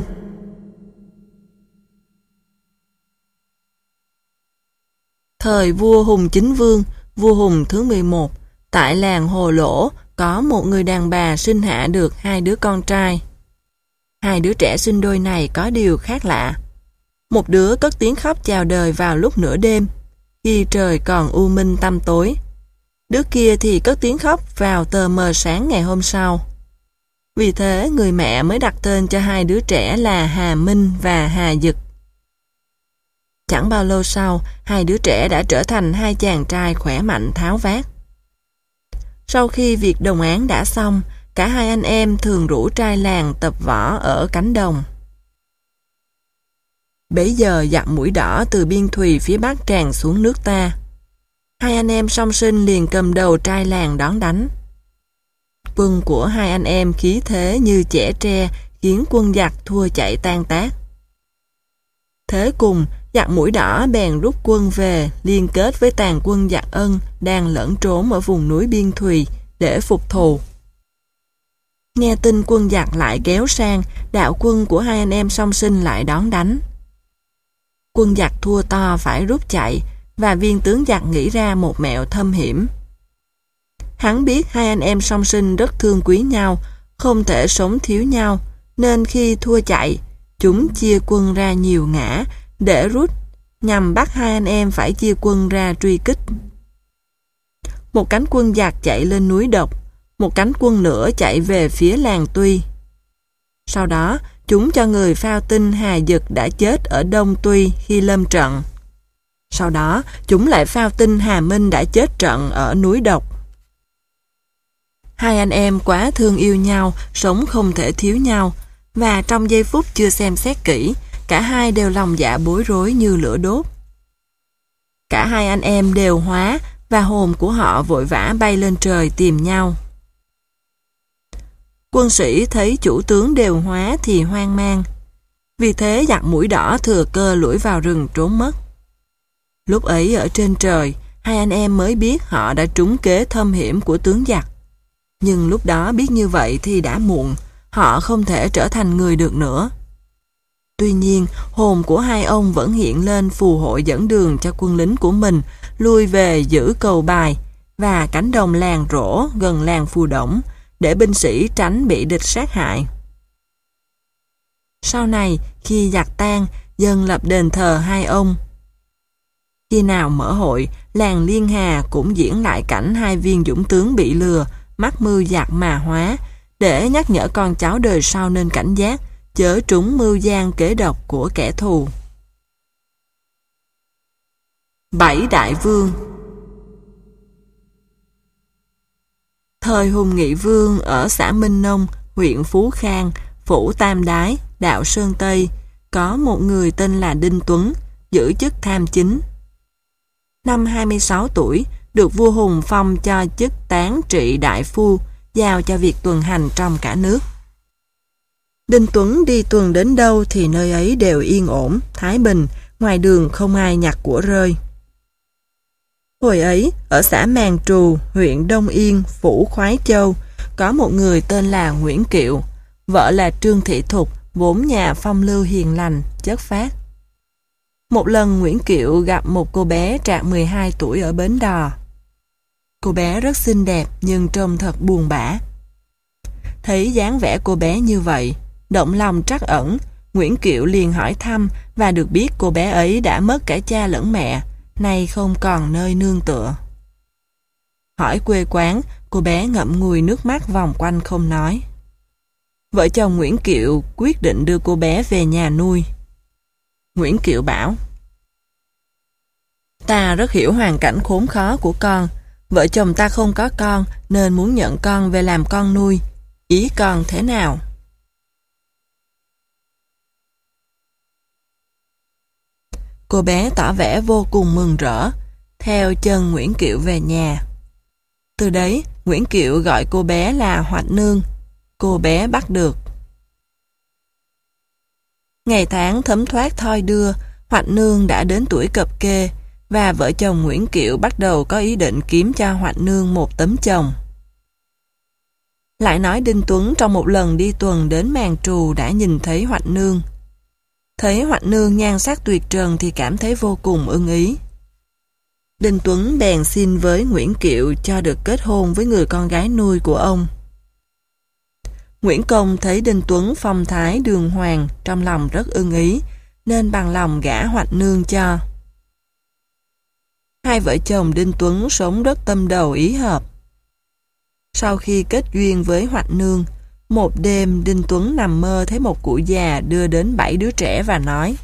Thời vua Hùng Chính Vương, vua Hùng thứ mười một, tại làng Hồ Lỗ có một người đàn bà sinh hạ được hai đứa con trai. Hai đứa trẻ sinh đôi này có điều khác lạ. Một đứa cất tiếng khóc chào đời vào lúc nửa đêm, khi trời còn u minh tăm tối. Đứa kia thì cất tiếng khóc vào tờ mờ sáng ngày hôm sau. Vì thế người mẹ mới đặt tên cho hai đứa trẻ là Hà Minh và Hà Dực. Chẳng bao lâu sau, hai đứa trẻ đã trở thành hai chàng trai khỏe mạnh tháo vát. Sau khi việc đồng áng đã xong, cả hai anh em thường rủ trai làng tập võ ở cánh đồng. Bấy giờ giặc Mũi Đỏ từ biên thùy phía bắc tràn xuống nước ta. Hai anh em song sinh liền cầm đầu trai làng đón đánh. Quân của hai anh em khí thế như chẻ tre, khiến quân giặc thua chạy tan tác. Thế cùng, giặc Mũi Đỏ bèn rút quân về, liên kết với tàn quân giặc Ân đang lẫn trốn ở vùng núi biên thùy để phục thù. Nghe tin quân giặc lại kéo sang, đạo quân của hai anh em song sinh lại đón đánh. Quân giặc thua to phải rút chạy, và viên tướng giặc nghĩ ra một mẹo thâm hiểm. Hắn biết hai anh em song sinh rất thương quý nhau, không thể sống thiếu nhau, nên khi thua chạy, chúng chia quân ra nhiều ngã để rút, nhằm bắt hai anh em phải chia quân ra truy kích. Một cánh quân giặc chạy lên núi Độc, một cánh quân nữa chạy về phía làng Tuy. Sau đó, chúng cho người phao tin Hà Dực đã chết ở Đông Tuy khi lâm trận. Sau đó, chúng lại phao tin Hà Minh đã chết trận ở núi Độc. Hai anh em quá thương yêu nhau, sống không thể thiếu nhau, và trong giây phút chưa xem xét kỹ, cả hai đều lòng dạ bối rối như lửa đốt. Cả hai anh em đều hóa, và hồn của họ vội vã bay lên trời tìm nhau. Quân sĩ thấy chủ tướng đều hóa thì hoang mang. Vì thế giặc Mũi Đỏ thừa cơ lủi vào rừng trốn mất. Lúc ấy ở trên trời, hai anh em mới biết họ đã trúng kế thâm hiểm của tướng giặc. Nhưng lúc đó biết như vậy thì đã muộn, họ không thể trở thành người được nữa. Tuy nhiên, hồn của hai ông vẫn hiện lên phù hộ dẫn đường cho quân lính của mình lui về giữ cầu bài và cánh đồng làng Rỗ gần làng Phù Đổng, để binh sĩ tránh bị địch sát hại. Sau này, khi giặc tan, dân lập đền thờ hai ông. Khi nào mở hội, làng Liên Hà cũng diễn lại cảnh hai viên dũng tướng bị lừa, mắc mưu giặc mà hóa, để nhắc nhở con cháu đời sau nên cảnh giác, chớ trúng mưu gian kế độc của kẻ thù. Bảy Đại Vương. Thời Hùng Nghị Vương ở xã Minh Nông, huyện Phú Khang, phủ Tam Đái, đạo Sơn Tây, có một người tên là Đinh Tuấn, giữ chức tham chính. Năm hai mươi sáu tuổi, được vua Hùng phong cho chức tán trị đại phu, giao cho việc tuần hành trong cả nước. Đinh Tuấn đi tuần đến đâu thì nơi ấy đều yên ổn, thái bình, ngoài đường không ai nhặt của rơi. Hồi ấy, ở xã Màn Trù, huyện Đông Yên, phủ Khoái Châu, có một người tên là Nguyễn Kiệu, vợ là Trương Thị Thục, vốn nhà phong lưu hiền lành, chất phác. Một lần Nguyễn Kiệu gặp một cô bé trạc mười hai tuổi ở bến đò. Cô bé rất xinh đẹp nhưng trông thật buồn bã. Thấy dáng vẻ cô bé như vậy, động lòng trắc ẩn, Nguyễn Kiệu liền hỏi thăm và được biết cô bé ấy đã mất cả cha lẫn mẹ, nay không còn nơi nương tựa. Hỏi quê quán, cô bé ngậm ngùi nước mắt vòng quanh không nói. Vợ chồng Nguyễn Kiệu quyết định đưa cô bé về nhà nuôi. Nguyễn Kiệu bảo: Ta rất hiểu hoàn cảnh khốn khó của con. Vợ chồng ta không có con nên muốn nhận con về làm con nuôi. Ý con thế nào? Cô bé tỏ vẻ vô cùng mừng rỡ, theo chân Nguyễn Kiệu về nhà. Từ đấy, Nguyễn Kiệu gọi cô bé là Hoạch Nương. Cô bé bắt được. Ngày tháng thấm thoát thoi đưa, Hoạch Nương đã đến tuổi cập kê, và vợ chồng Nguyễn Kiệu bắt đầu có ý định kiếm cho Hoạch Nương một tấm chồng. Lại nói Đinh Tuấn trong một lần đi tuần đến Màn Trù đã nhìn thấy Hoạch Nương. Thấy Hoạch Nương nhan sắc tuyệt trần thì cảm thấy vô cùng ưng ý. Đinh Tuấn bèn xin với Nguyễn Kiệu cho được kết hôn với người con gái nuôi của ông. Nguyễn Công thấy Đinh Tuấn phong thái đường hoàng, trong lòng rất ưng ý, nên bằng lòng gả Hoạch Nương cho. Hai vợ chồng Đinh Tuấn sống rất tâm đầu ý hợp. Sau khi kết duyên với Hoạch Nương, một đêm Đinh Tuấn nằm mơ thấy một cụ già đưa đến bảy đứa trẻ và nói: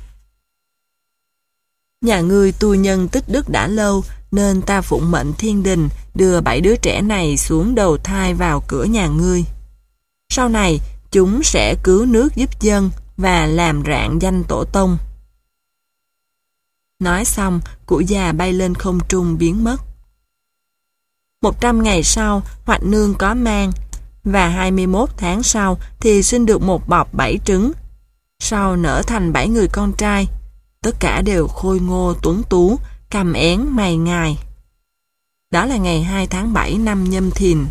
Nhà ngươi tu nhân tích đức đã lâu, nên ta phụng mệnh thiên đình đưa bảy đứa trẻ này xuống đầu thai vào cửa nhà ngươi. Sau này, chúng sẽ cứu nước giúp dân và làm rạng danh tổ tông. Nói xong, cụ già bay lên không trung biến mất. Một trăm ngày sau, Hoạch Nương có mang, và hai mươi mốt tháng sau thì sinh được một bọc bảy trứng. Sau nở thành bảy người con trai, tất cả đều khôi ngô tuấn tú, cằm én mày ngài. Đó là ngày hai tháng bảy năm Nhâm Thìn.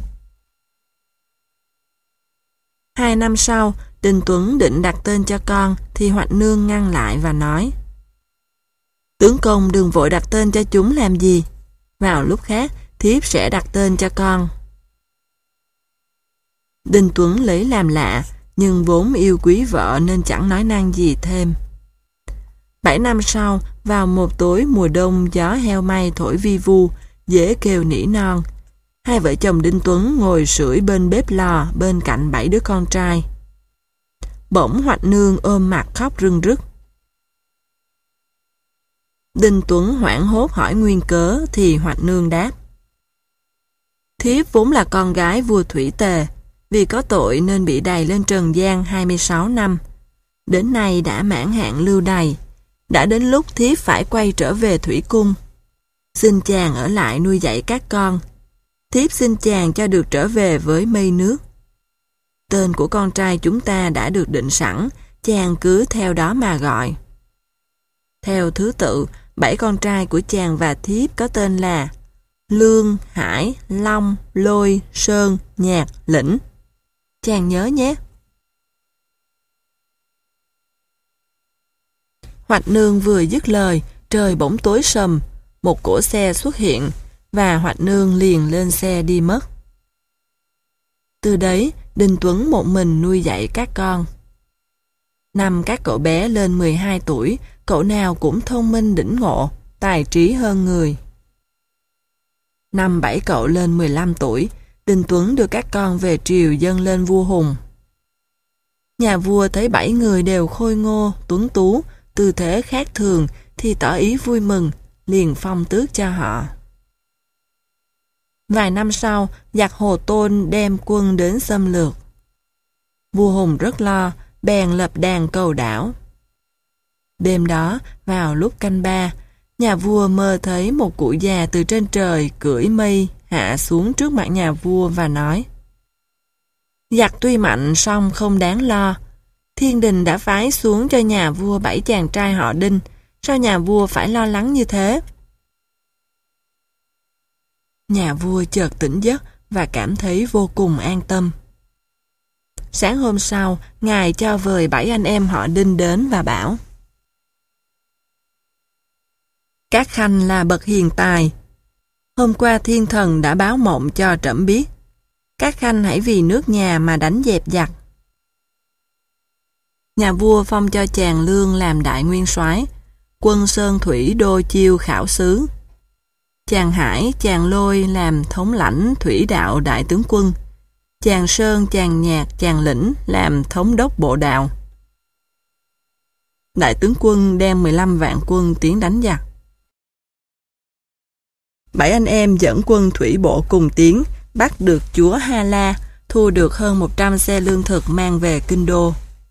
Hai năm sau, Đinh Tuấn định đặt tên cho con thì Hoạch Nương ngăn lại và nói: Tướng công đừng vội đặt tên cho chúng làm gì. Vào lúc khác, thiếp sẽ đặt tên cho con. Đinh Tuấn lấy làm lạ, nhưng vốn yêu quý vợ nên chẳng nói năng gì thêm. Bảy năm sau, vào một tối mùa đông gió heo may thổi vi vu, dễ kêu nỉ non. Hai vợ chồng Đinh Tuấn ngồi sưởi bên bếp lò bên cạnh bảy đứa con trai. Bỗng Hoạch Nương ôm mặt khóc rưng rức. Đinh Tuấn hoảng hốt hỏi nguyên cớ thì Hoạch Nương đáp: Thiếp vốn là con gái vua Thủy Tề, vì có tội nên bị đày lên trần gian hai mươi sáu năm. Đến nay đã mãn hạn lưu đày, đã đến lúc thiếp phải quay trở về thủy cung. Xin chàng ở lại nuôi dạy các con. Thiếp xin chàng cho được trở về với mây nước. Tên của con trai chúng ta đã được định sẵn, chàng cứ theo đó mà gọi. Theo thứ tự, bảy con trai của chàng và thiếp có tên là Lương, Hải, Long, Lôi, Sơn, Nhạc, Lĩnh. Chàng nhớ nhé. Hoạch Nương vừa dứt lời, trời bỗng tối sầm, một cỗ xe xuất hiện, và Hoạch Nương liền lên xe đi mất. Từ đấy, Đinh Tuấn một mình nuôi dạy các con. Năm các cậu bé lên mười hai tuổi, cậu nào cũng thông minh đỉnh ngộ, tài trí hơn người. Năm bảy cậu lên mười lăm tuổi, Đinh Tuấn đưa các con về triều dâng lên vua Hùng. Nhà vua thấy bảy người đều khôi ngô, tuấn tú, tư thế khác thường thì tỏ ý vui mừng, liền phong tước cho họ. Vài năm sau, giặc Hồ Tôn đem quân đến xâm lược. Vua Hùng rất lo, bèn lập đàn cầu đảo. Đêm đó, vào lúc canh ba, nhà vua mơ thấy một cụ già từ trên trời cưỡi mây hạ xuống trước mặt nhà vua và nói: Giặc tuy mạnh song không đáng lo, Thiên đình đã phái xuống cho nhà vua bảy chàng trai họ Đinh. Sao nhà vua phải lo lắng như thế? Nhà vua chợt tỉnh giấc và cảm thấy vô cùng an tâm. Sáng hôm sau, ngài cho vời bảy anh em họ Đinh đến và bảo: Các khanh là bậc hiền tài. Hôm qua thiên thần đã báo mộng cho trẫm biết. Các khanh hãy vì nước nhà mà đánh dẹp giặc. Nhà vua phong cho chàng Lương làm đại nguyên soái, quân Sơn Thủy Đô Chiêu khảo sứ. Chàng Hải, chàng Lôi làm thống lãnh thủy đạo đại tướng quân. Chàng Sơn, chàng Nhạc, chàng Lĩnh làm thống đốc bộ đạo. Đại tướng quân đem mười lăm vạn quân tiến đánh giặc. Bảy anh em dẫn quân thủy bộ cùng tiến, bắt được chúa Ha La, thu được hơn một trăm xe lương thực mang về kinh đô.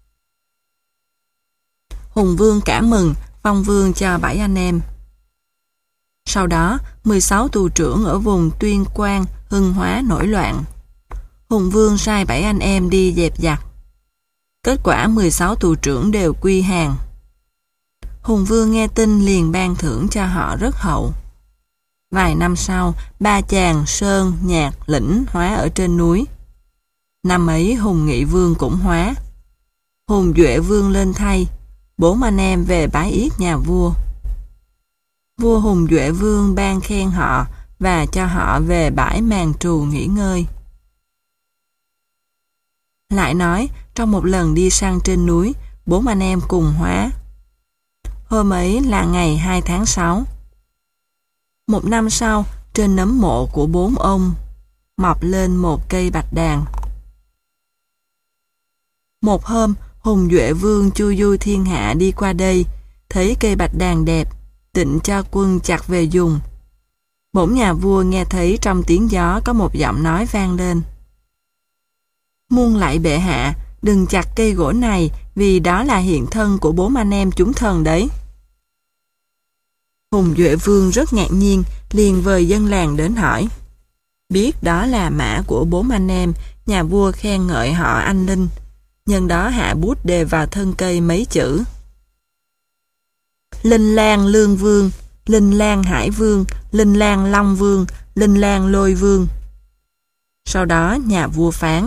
Hùng Vương cảm mừng, phong vương cho bảy anh em. Sau đó, mười sáu tù trưởng ở vùng Tuyên Quang, Hưng Hóa nổi loạn. Hùng Vương sai bảy anh em đi dẹp giặc. Kết quả mười sáu tù trưởng đều quy hàng. Hùng Vương nghe tin liền ban thưởng cho họ rất hậu. Vài năm sau, ba chàng Sơn, Nhạc, Lĩnh hóa ở trên núi. Năm ấy Hùng Nghị Vương cũng hóa. Hùng Duệ Vương lên thay, bốn anh em về bái yết nhà vua. Vua Hùng Duệ Vương ban khen họ và cho họ về bãi màn trù nghỉ ngơi. Lại nói, trong một lần đi săn trên núi, bốn anh em cùng hóa. Hôm ấy là ngày hai tháng sáu. Một năm sau, trên nấm mộ của bốn ông, mọc lên một cây bạch đàn. Một hôm, Hùng Duệ Vương chu du thiên hạ đi qua đây, thấy cây bạch đàn đẹp, định cho quân chặt về dùng. Bỗng nhà vua nghe thấy trong tiếng gió có một giọng nói vang lên: Muôn lạy bệ hạ, đừng chặt cây gỗ này, vì đó là hiện thân của bốn anh em chúng thần đấy. Hùng Duệ Vương rất ngạc nhiên, liền vời dân làng đến hỏi. Biết đó là mã của bốn anh em, nhà vua khen ngợi họ anh linh. Nhân đó hạ bút đề vào thân cây mấy chữ: Linh Lang Lương Vương, Linh Lang Hải Vương, Linh Lang Long Vương, Linh Lang Lôi Vương. Sau đó nhà vua phán: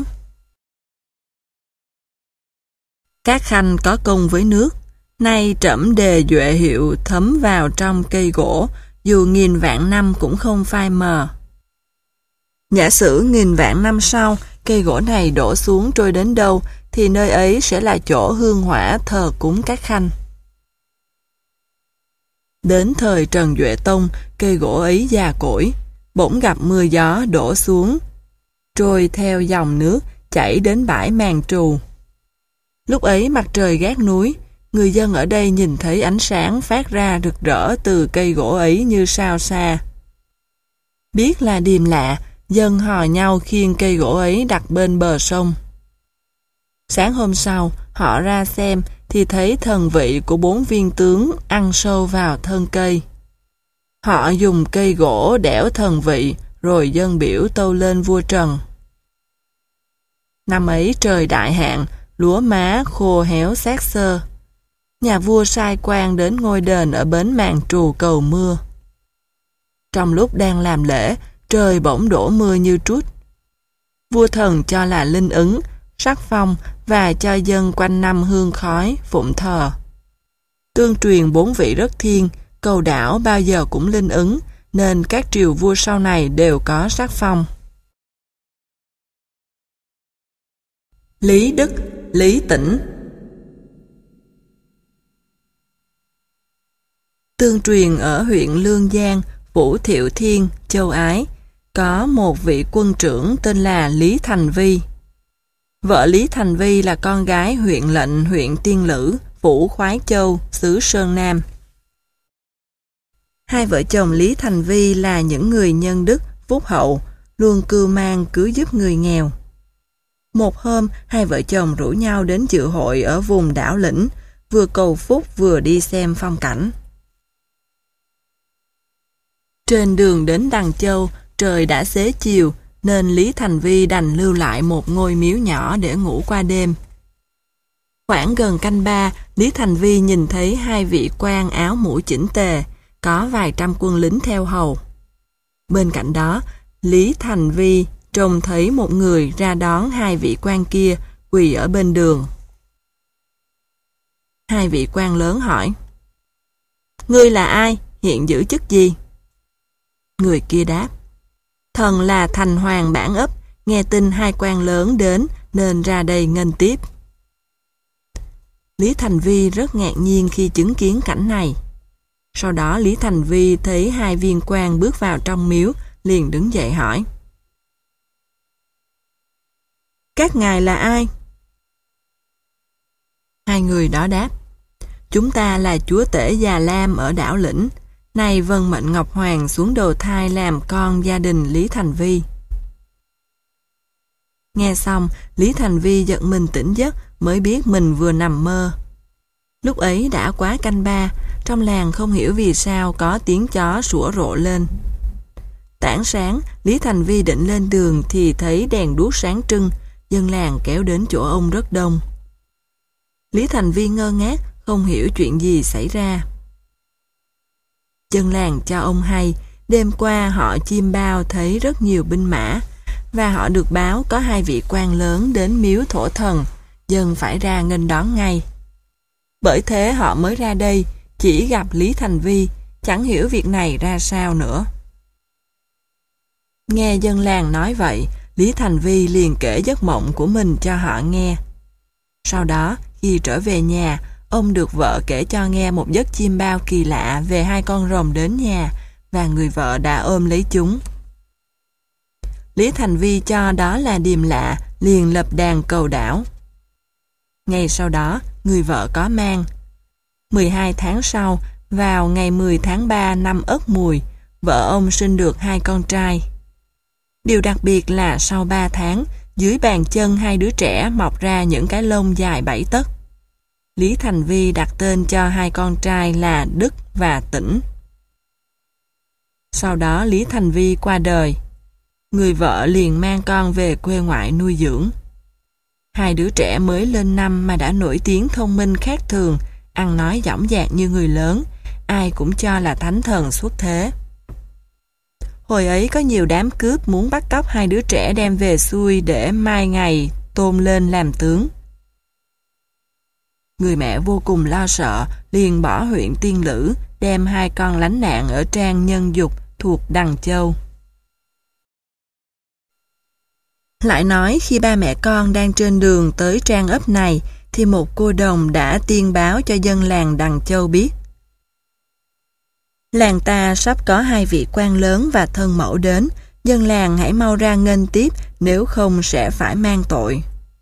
Các khanh có công với nước, nay trẫm đề duệ hiệu thấm vào trong cây gỗ, dù nghìn vạn năm cũng không phai mờ. Giả sử nghìn vạn năm sau, cây gỗ này đổ xuống trôi đến đâu, thì nơi ấy sẽ là chỗ hương hỏa thờ cúng các khanh. Đến thời Trần Duệ Tông, cây gỗ ấy già cỗi, bỗng gặp mưa gió đổ xuống, trôi theo dòng nước, chảy đến bãi màn trù. Lúc ấy mặt trời gác núi, người dân ở đây nhìn thấy ánh sáng phát ra rực rỡ từ cây gỗ ấy như sao xa. Biết là điềm lạ, dân hò nhau khiêng cây gỗ ấy đặt bên bờ sông. Sáng hôm sau, họ ra xem thì thấy thần vị của bốn viên tướng ăn sâu vào thân cây. Họ dùng cây gỗ đẽo thần vị rồi dâng biểu tâu lên vua Trần. Năm ấy trời đại hạn, lúa má khô héo xác xơ. Nhà vua sai quan đến ngôi đền ở bến màn trù cầu mưa. Trong lúc đang làm lễ, trời bỗng đổ mưa như trút. Vua thần cho là linh ứng, sắc phong và cho dân quanh năm hương khói, phụng thờ. Tương truyền bốn vị rất thiên, cầu đảo bao giờ cũng linh ứng, nên các triều vua sau này đều có sắc phong. Lý Đức, Lý Tĩnh. Tương truyền ở huyện Lương Giang, Phủ Thiệu Thiên, Châu Ái, có một vị quân trưởng tên là Lý Thành Vi. Vợ Lý Thành Vi là con gái huyện lệnh huyện Tiên Lữ, Phủ Khoái Châu, xứ Sơn Nam. Hai vợ chồng Lý Thành Vi là những người nhân đức, phúc hậu, luôn cưu mang cứu giúp người nghèo. Một hôm, hai vợ chồng rủ nhau đến dự hội ở vùng đảo Lĩnh, vừa cầu phúc vừa đi xem phong cảnh. Trên đường đến Đằng Châu, trời đã xế chiều, nên Lý Thành Vi đành lưu lại một ngôi miếu nhỏ để ngủ qua đêm. Khoảng gần canh ba, Lý Thành Vi nhìn thấy hai vị quan áo mũ chỉnh tề, có vài trăm quân lính theo hầu. Bên cạnh đó, Lý Thành Vi trông thấy một người ra đón hai vị quan kia quỳ ở bên đường. Hai vị quan lớn hỏi: "Ngươi là ai? Hiện giữ chức gì?" Người kia đáp: "Thần là thành hoàng bản ấp, nghe tin hai quan lớn đến nên ra đây nghênh tiếp." Lý Thành Vi rất ngạc nhiên khi chứng kiến cảnh này. Sau đó Lý Thành Vi thấy hai viên quan bước vào trong miếu, liền đứng dậy hỏi: "Các ngài là ai?" Hai người đó đáp: "Chúng ta là chúa tể Già Lam ở đảo Lĩnh, nay vâng mệnh Ngọc Hoàng xuống đầu thai làm con gia đình Lý Thành Vi." Nghe xong, Lý Thành Vi giật mình tỉnh giấc, mới biết mình vừa nằm mơ. Lúc ấy đã quá canh ba, trong làng không hiểu vì sao có tiếng chó sủa rộ lên. Tảng sáng, Lý Thành Vi định lên đường thì thấy đèn đuốc sáng trưng, dân làng kéo đến chỗ ông rất đông. Lý Thành Vi ngơ ngác, không hiểu chuyện gì xảy ra. Dân làng cho ông hay, đêm qua họ chiêm bao thấy rất nhiều binh mã, và họ được báo có hai vị quan lớn đến miếu thổ thần, dân phải ra nghênh đón ngay. Bởi thế họ mới ra đây, chỉ gặp Lý Thành Vi, chẳng hiểu việc này ra sao nữa. Nghe dân làng nói vậy, Lý Thành Vi liền kể giấc mộng của mình cho họ nghe. Sau đó, khi trở về nhà, ông được vợ kể cho nghe một giấc chiêm bao kỳ lạ về hai con rồng đến nhà, và người vợ đã ôm lấy chúng. Lý Thành Vi cho đó là điềm lạ, liền lập đàn cầu đảo. Ngày sau đó, người vợ có mang. mười hai tháng sau, vào ngày mười tháng ba năm Ất Mùi, vợ ông sinh được hai con trai. Điều đặc biệt là sau ba tháng, dưới bàn chân hai đứa trẻ mọc ra những cái lông dài bảy tấc. Lý Thành Vi đặt tên cho hai con trai là Đức và Tĩnh. Sau đó Lý Thành Vi qua đời. Người vợ liền mang con về quê ngoại nuôi dưỡng. Hai đứa trẻ mới lên năm mà đã nổi tiếng thông minh khác thường, ăn nói dõng dạc như người lớn, ai cũng cho là thánh thần xuất thế. Hồi ấy có nhiều đám cướp muốn bắt cóc hai đứa trẻ đem về xuôi để mai ngày tôn lên làm tướng. Người mẹ vô cùng lo sợ, liền bỏ huyện Tiên Lữ, đem hai con lánh nạn ở trang Nhân Dục thuộc Đằng Châu. Lại nói khi ba mẹ con đang trên đường tới trang ấp này, thì một cô đồng đã tiên báo cho dân làng Đằng Châu biết. Làng ta sắp có hai vị quan lớn và thân mẫu đến, dân làng hãy mau ra nghênh tiếp, nếu không sẽ phải mang tội.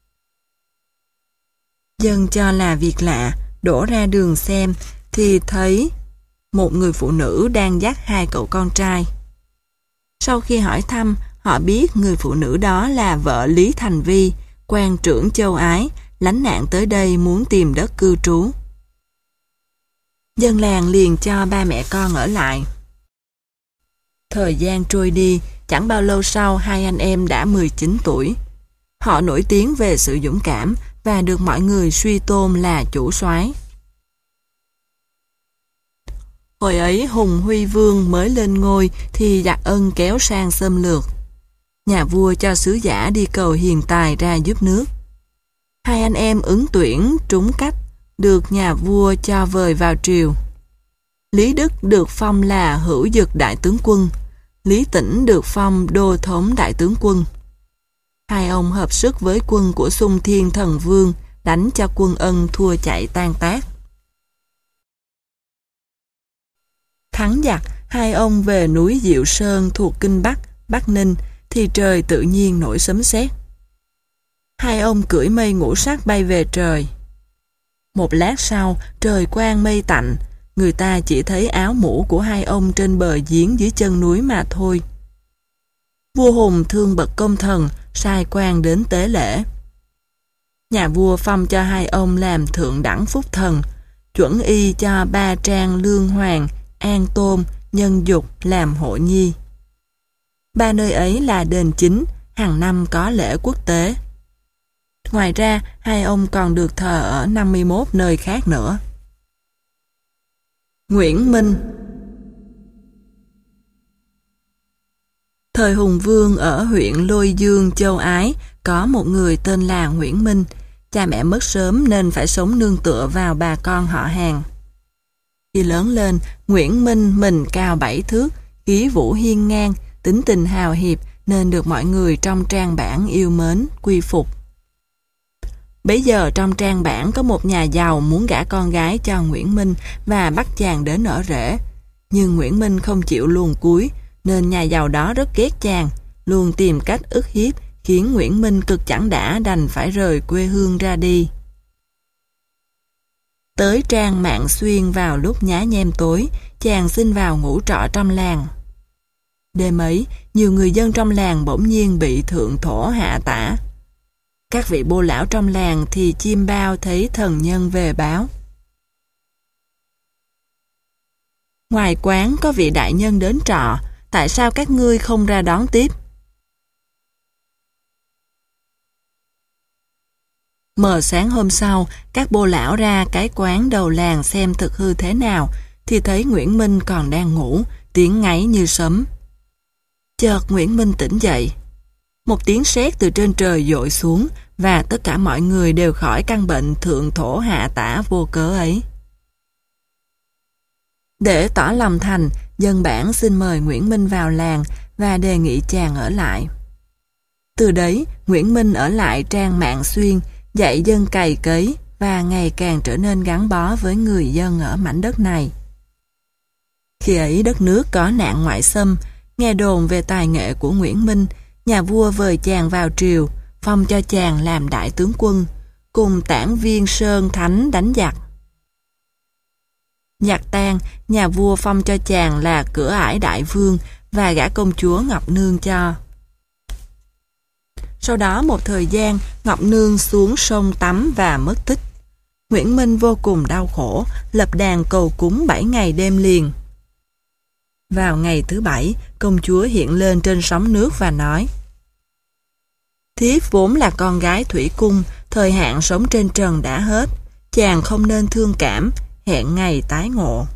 Dân cho là việc lạ, đổ ra đường xem, thì thấy một người phụ nữ đang dắt hai cậu con trai. Sau khi hỏi thăm, họ biết người phụ nữ đó là vợ Lý Thành Vi, quan trưởng châu Ái, lánh nạn tới đây muốn tìm đất cư trú. Dân làng liền cho ba mẹ con ở lại. Thời gian trôi đi, chẳng bao lâu sau hai anh em đã mười chín tuổi. Họ nổi tiếng về sự dũng cảm và được mọi người suy tôn là chủ soái. Hồi ấy Hùng Huy Vương mới lên ngôi thì giặc Ân kéo sang xâm lược. Nhà vua cho sứ giả đi cầu hiền tài ra giúp nước. Hai anh em ứng tuyển trúng cách, được nhà vua cho vời vào triều. Lý Đức được phong là hữu dực đại tướng quân, Lý Tĩnh được phong đô thống đại tướng quân. Hai ông hợp sức với quân của Xung Thiên Thần Vương, đánh cho quân Ân thua chạy tan tác. Thắng giặc, hai ông về núi Diệu Sơn thuộc Kinh Bắc, Bắc Ninh, thì trời tự nhiên nổi sấm sét. Hai ông cưỡi mây ngũ sắc bay về trời. Một lát sau, trời quang mây tạnh, người ta chỉ thấy áo mũ của hai ông trên bờ giếng dưới chân núi mà thôi. Vua Hùng thương bậc công thần, sai quan đến tế lễ. Nhà vua phong cho hai ông làm thượng đẳng phúc thần, chuẩn y cho ba trang Lương Hoàng, An Tôn, Nhân Dục làm hộ nhi. Ba nơi ấy là đền chính, hàng năm có lễ quốc tế. Ngoài ra, hai ông còn được thờ ở năm mươi mốt nơi khác nữa. Nguyễn Minh. Thời Hùng Vương ở huyện Lôi Dương, Châu Ái, có một người tên là Nguyễn Minh. Cha mẹ mất sớm nên phải sống nương tựa vào bà con họ hàng. Khi lớn lên, Nguyễn Minh mình cao bảy thước, khí vũ hiên ngang, tính tình hào hiệp nên được mọi người trong trang bản yêu mến, quy phục. Bấy giờ trong trang bản có một nhà giàu muốn gả con gái cho Nguyễn Minh và bắt chàng đến ở rể. Nhưng Nguyễn Minh không chịu luồn cúi, nên nhà giàu đó rất ghét chàng, luôn tìm cách ức hiếp, khiến Nguyễn Minh cực chẳng đã đành phải rời quê hương ra đi. Tới trang Mạng Xuyên vào lúc nhá nhem tối, chàng xin vào ngủ trọ trong làng. Đêm ấy, nhiều người dân trong làng bỗng nhiên bị thượng thổ hạ tả. Các vị bô lão trong làng thì chim bao thấy thần nhân về báo. Ngoài quán có vị đại nhân đến trọ, tại sao các ngươi không ra đón tiếp? Mờ sáng hôm sau, các bô lão ra cái quán đầu làng xem thực hư thế nào, thì thấy Nguyễn Minh còn đang ngủ, tiếng ngáy như sấm. Chợt Nguyễn Minh tỉnh dậy. Một tiếng sét từ trên trời dội xuống, và tất cả mọi người đều khỏi căn bệnh thượng thổ hạ tả vô cớ ấy. Để tỏ lòng thành, dân bản xin mời Nguyễn Minh vào làng và đề nghị chàng ở lại. Từ đấy, Nguyễn Minh ở lại trang Mạng Xuyên, dạy dân cày cấy và ngày càng trở nên gắn bó với người dân ở mảnh đất này. Khi ấy đất nước có nạn ngoại xâm, nghe đồn về tài nghệ của Nguyễn Minh, nhà vua vời chàng vào triều, phong cho chàng làm đại tướng quân, cùng tản viên Sơn Thánh đánh giặc. Giặc tan, nhà vua phong cho chàng là Cửa Ải Đại Vương và gả công chúa Ngọc Nương cho. Sau đó một thời gian, Ngọc Nương xuống sông tắm và mất tích. Nguyễn Minh vô cùng đau khổ, lập đàn cầu cúng bảy ngày đêm liền. Vào ngày thứ bảy, công chúa hiện lên trên sóng nước và nói: Thiếp vốn là con gái thủy cung, thời hạn sống trên trần đã hết, chàng không nên thương cảm, hẹn ngày tái ngộ.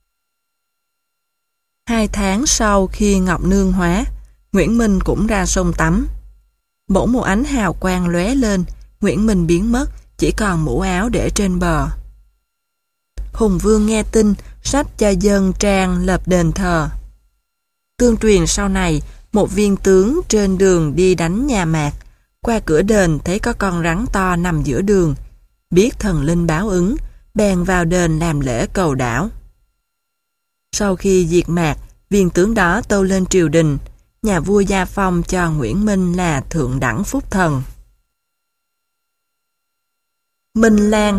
Hai tháng sau khi Ngọc Nương hóa, Nguyễn Minh cũng ra sông tắm. Bỗng một ánh hào quang lóe lên, Nguyễn Minh biến mất, chỉ còn mũ áo để trên bờ. Hùng Vương nghe tin, sách cho dân trang lập đền thờ. Tương truyền sau này, một viên tướng trên đường đi đánh nhà Mạc, qua cửa đền thấy có con rắn to nằm giữa đường, biết thần linh báo ứng, bèn vào đền làm lễ cầu đảo. Sau khi diệt Mạc, viên tướng đó tâu lên triều đình, nhà vua gia phong cho Nguyễn Minh là thượng đẳng phúc thần. Minh Lan.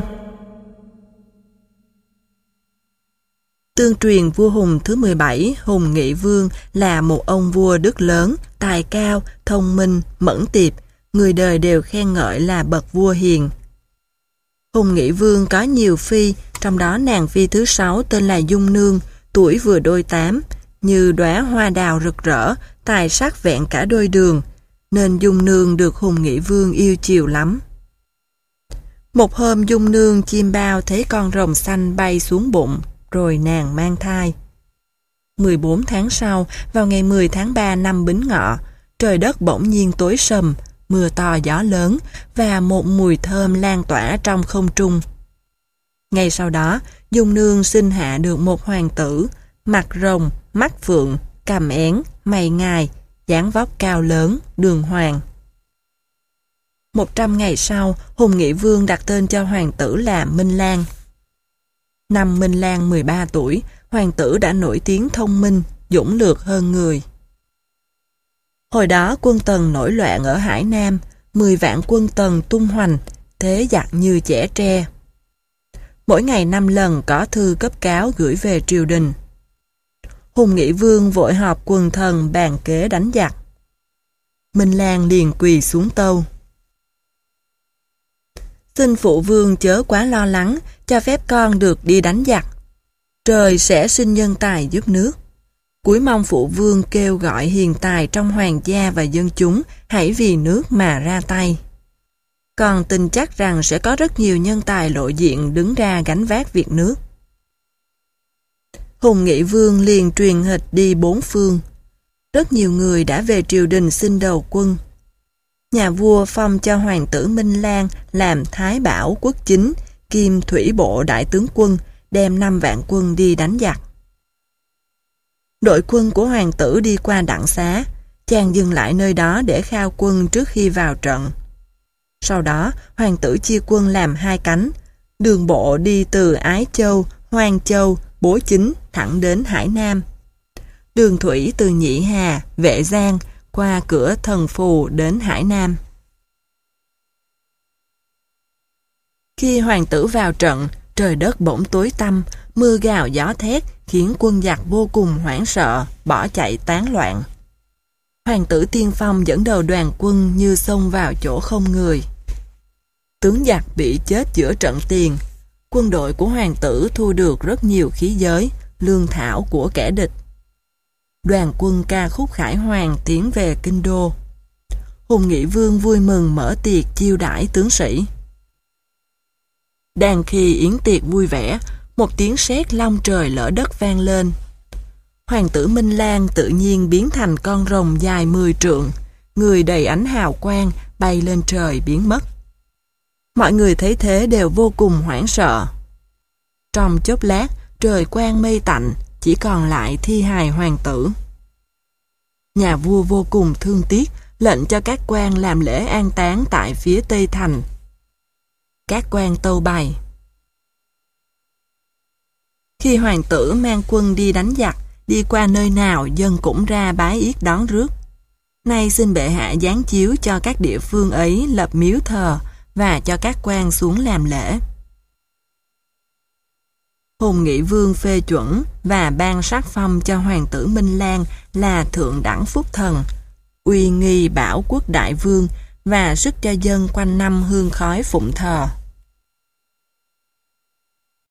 Tương truyền vua Hùng thứ mười bảy, Hùng Nghị Vương, là một ông vua đức lớn, tài cao, thông minh, mẫn tiệp, người đời đều khen ngợi là bậc vua hiền. Hùng Nghị Vương có nhiều phi, trong đó nàng phi thứ sáu tên là Dung Nương, tuổi vừa đôi tám, như đóa hoa đào rực rỡ, tài sắc vẹn cả đôi đường, nên Dung Nương được Hùng Nghị Vương yêu chiều lắm. Một hôm Dung Nương chim bao thấy con rồng xanh bay xuống bụng, rồi nàng mang thai. mười bốn tháng sau, vào ngày mười tháng ba năm Bính Ngọ, trời đất bỗng nhiên tối sầm, mưa to gió lớn và một mùi thơm lan tỏa trong không trung. Ngay sau đó, Dung Nương sinh hạ được một hoàng tử, mặt rồng, mắt phượng, cằm én, mày ngài, dáng vóc cao lớn, đường hoàng. Một trăm ngày sau, Hùng Nghị Vương đặt tên cho hoàng tử là Minh Lan. Năm Minh Lan mười ba tuổi, hoàng tử đã nổi tiếng thông minh, dũng lược hơn người. Hồi đó quân Tần nổi loạn ở Hải Nam, mười vạn quân Tần tung hoành, thế giặc như chẻ tre. Mỗi ngày năm lần có thư cấp cáo gửi về triều đình. Hùng Nghị Vương vội họp quần thần bàn kế đánh giặc. Minh Lan liền quỳ xuống tâu: Xin phụ vương chớ quá lo lắng, cho phép con được đi đánh giặc. Trời sẽ sinh nhân tài giúp nước. Cuối mong phụ vương kêu gọi hiền tài trong hoàng gia và dân chúng hãy vì nước mà ra tay. còn tin chắc rằng sẽ có rất nhiều nhân tài lộ diện đứng ra gánh vác việc nước. Hùng Nghị Vương liền truyền hịch đi bốn phương. Rất nhiều người đã về triều đình xin đầu quân. Nhà vua phong cho hoàng tử Minh Lan làm Thái Bảo quốc chính, kiêm thủy bộ đại tướng quân, đem năm vạn quân đi đánh giặc. Đội quân của hoàng tử đi qua Đặng Xá, chàng dừng lại nơi đó để khao quân trước khi vào trận. Sau đó, hoàng tử chia quân làm hai cánh, đường bộ đi từ Ái Châu, Hoang Châu, Bố Chính thẳng đến Hải Nam. Đường thủy từ Nhị Hà, Vệ Giang qua cửa Thần Phù đến Hải Nam. Khi hoàng tử vào trận, trời đất bỗng tối tăm, mưa gào gió thét khiến quân giặc vô cùng hoảng sợ, bỏ chạy tán loạn. Hoàng tử Tiên Phong dẫn đầu đoàn quân như xông vào chỗ không người. Tướng giặc bị chết giữa trận tiền. Quân đội của hoàng tử thu được rất nhiều khí giới, lương thảo của kẻ địch. Đoàn quân ca khúc khải hoàn tiến về kinh đô. Hùng Nghị Vương vui mừng mở tiệc chiêu đãi tướng sĩ. Đang khi yến tiệc vui vẻ, một tiếng sét long trời lỡ đất vang lên. Hoàng tử Minh Lan tự nhiên biến thành con rồng dài mười trượng, người đầy ánh hào quang bay lên trời biến mất. Mọi người thấy thế đều vô cùng hoảng sợ. Trong chốc lát, trời quang mây tạnh, chỉ còn lại thi hài hoàng tử. Nhà vua vô cùng thương tiếc, lệnh cho các quan làm lễ an táng tại phía tây thành. Các quan tâu bày. Khi hoàng tử mang quân đi đánh giặc, đi qua nơi nào dân cũng ra bái yết đón rước. Nay xin bệ hạ giáng chiếu cho các địa phương ấy lập miếu thờ và cho các quan xuống làm lễ. Hùng Nghị Vương phê chuẩn và ban sắc phong cho hoàng tử Minh Lan là thượng đẳng phúc thần, uy nghi bảo quốc đại vương và sức cho dân quanh năm hương khói phụng thờ.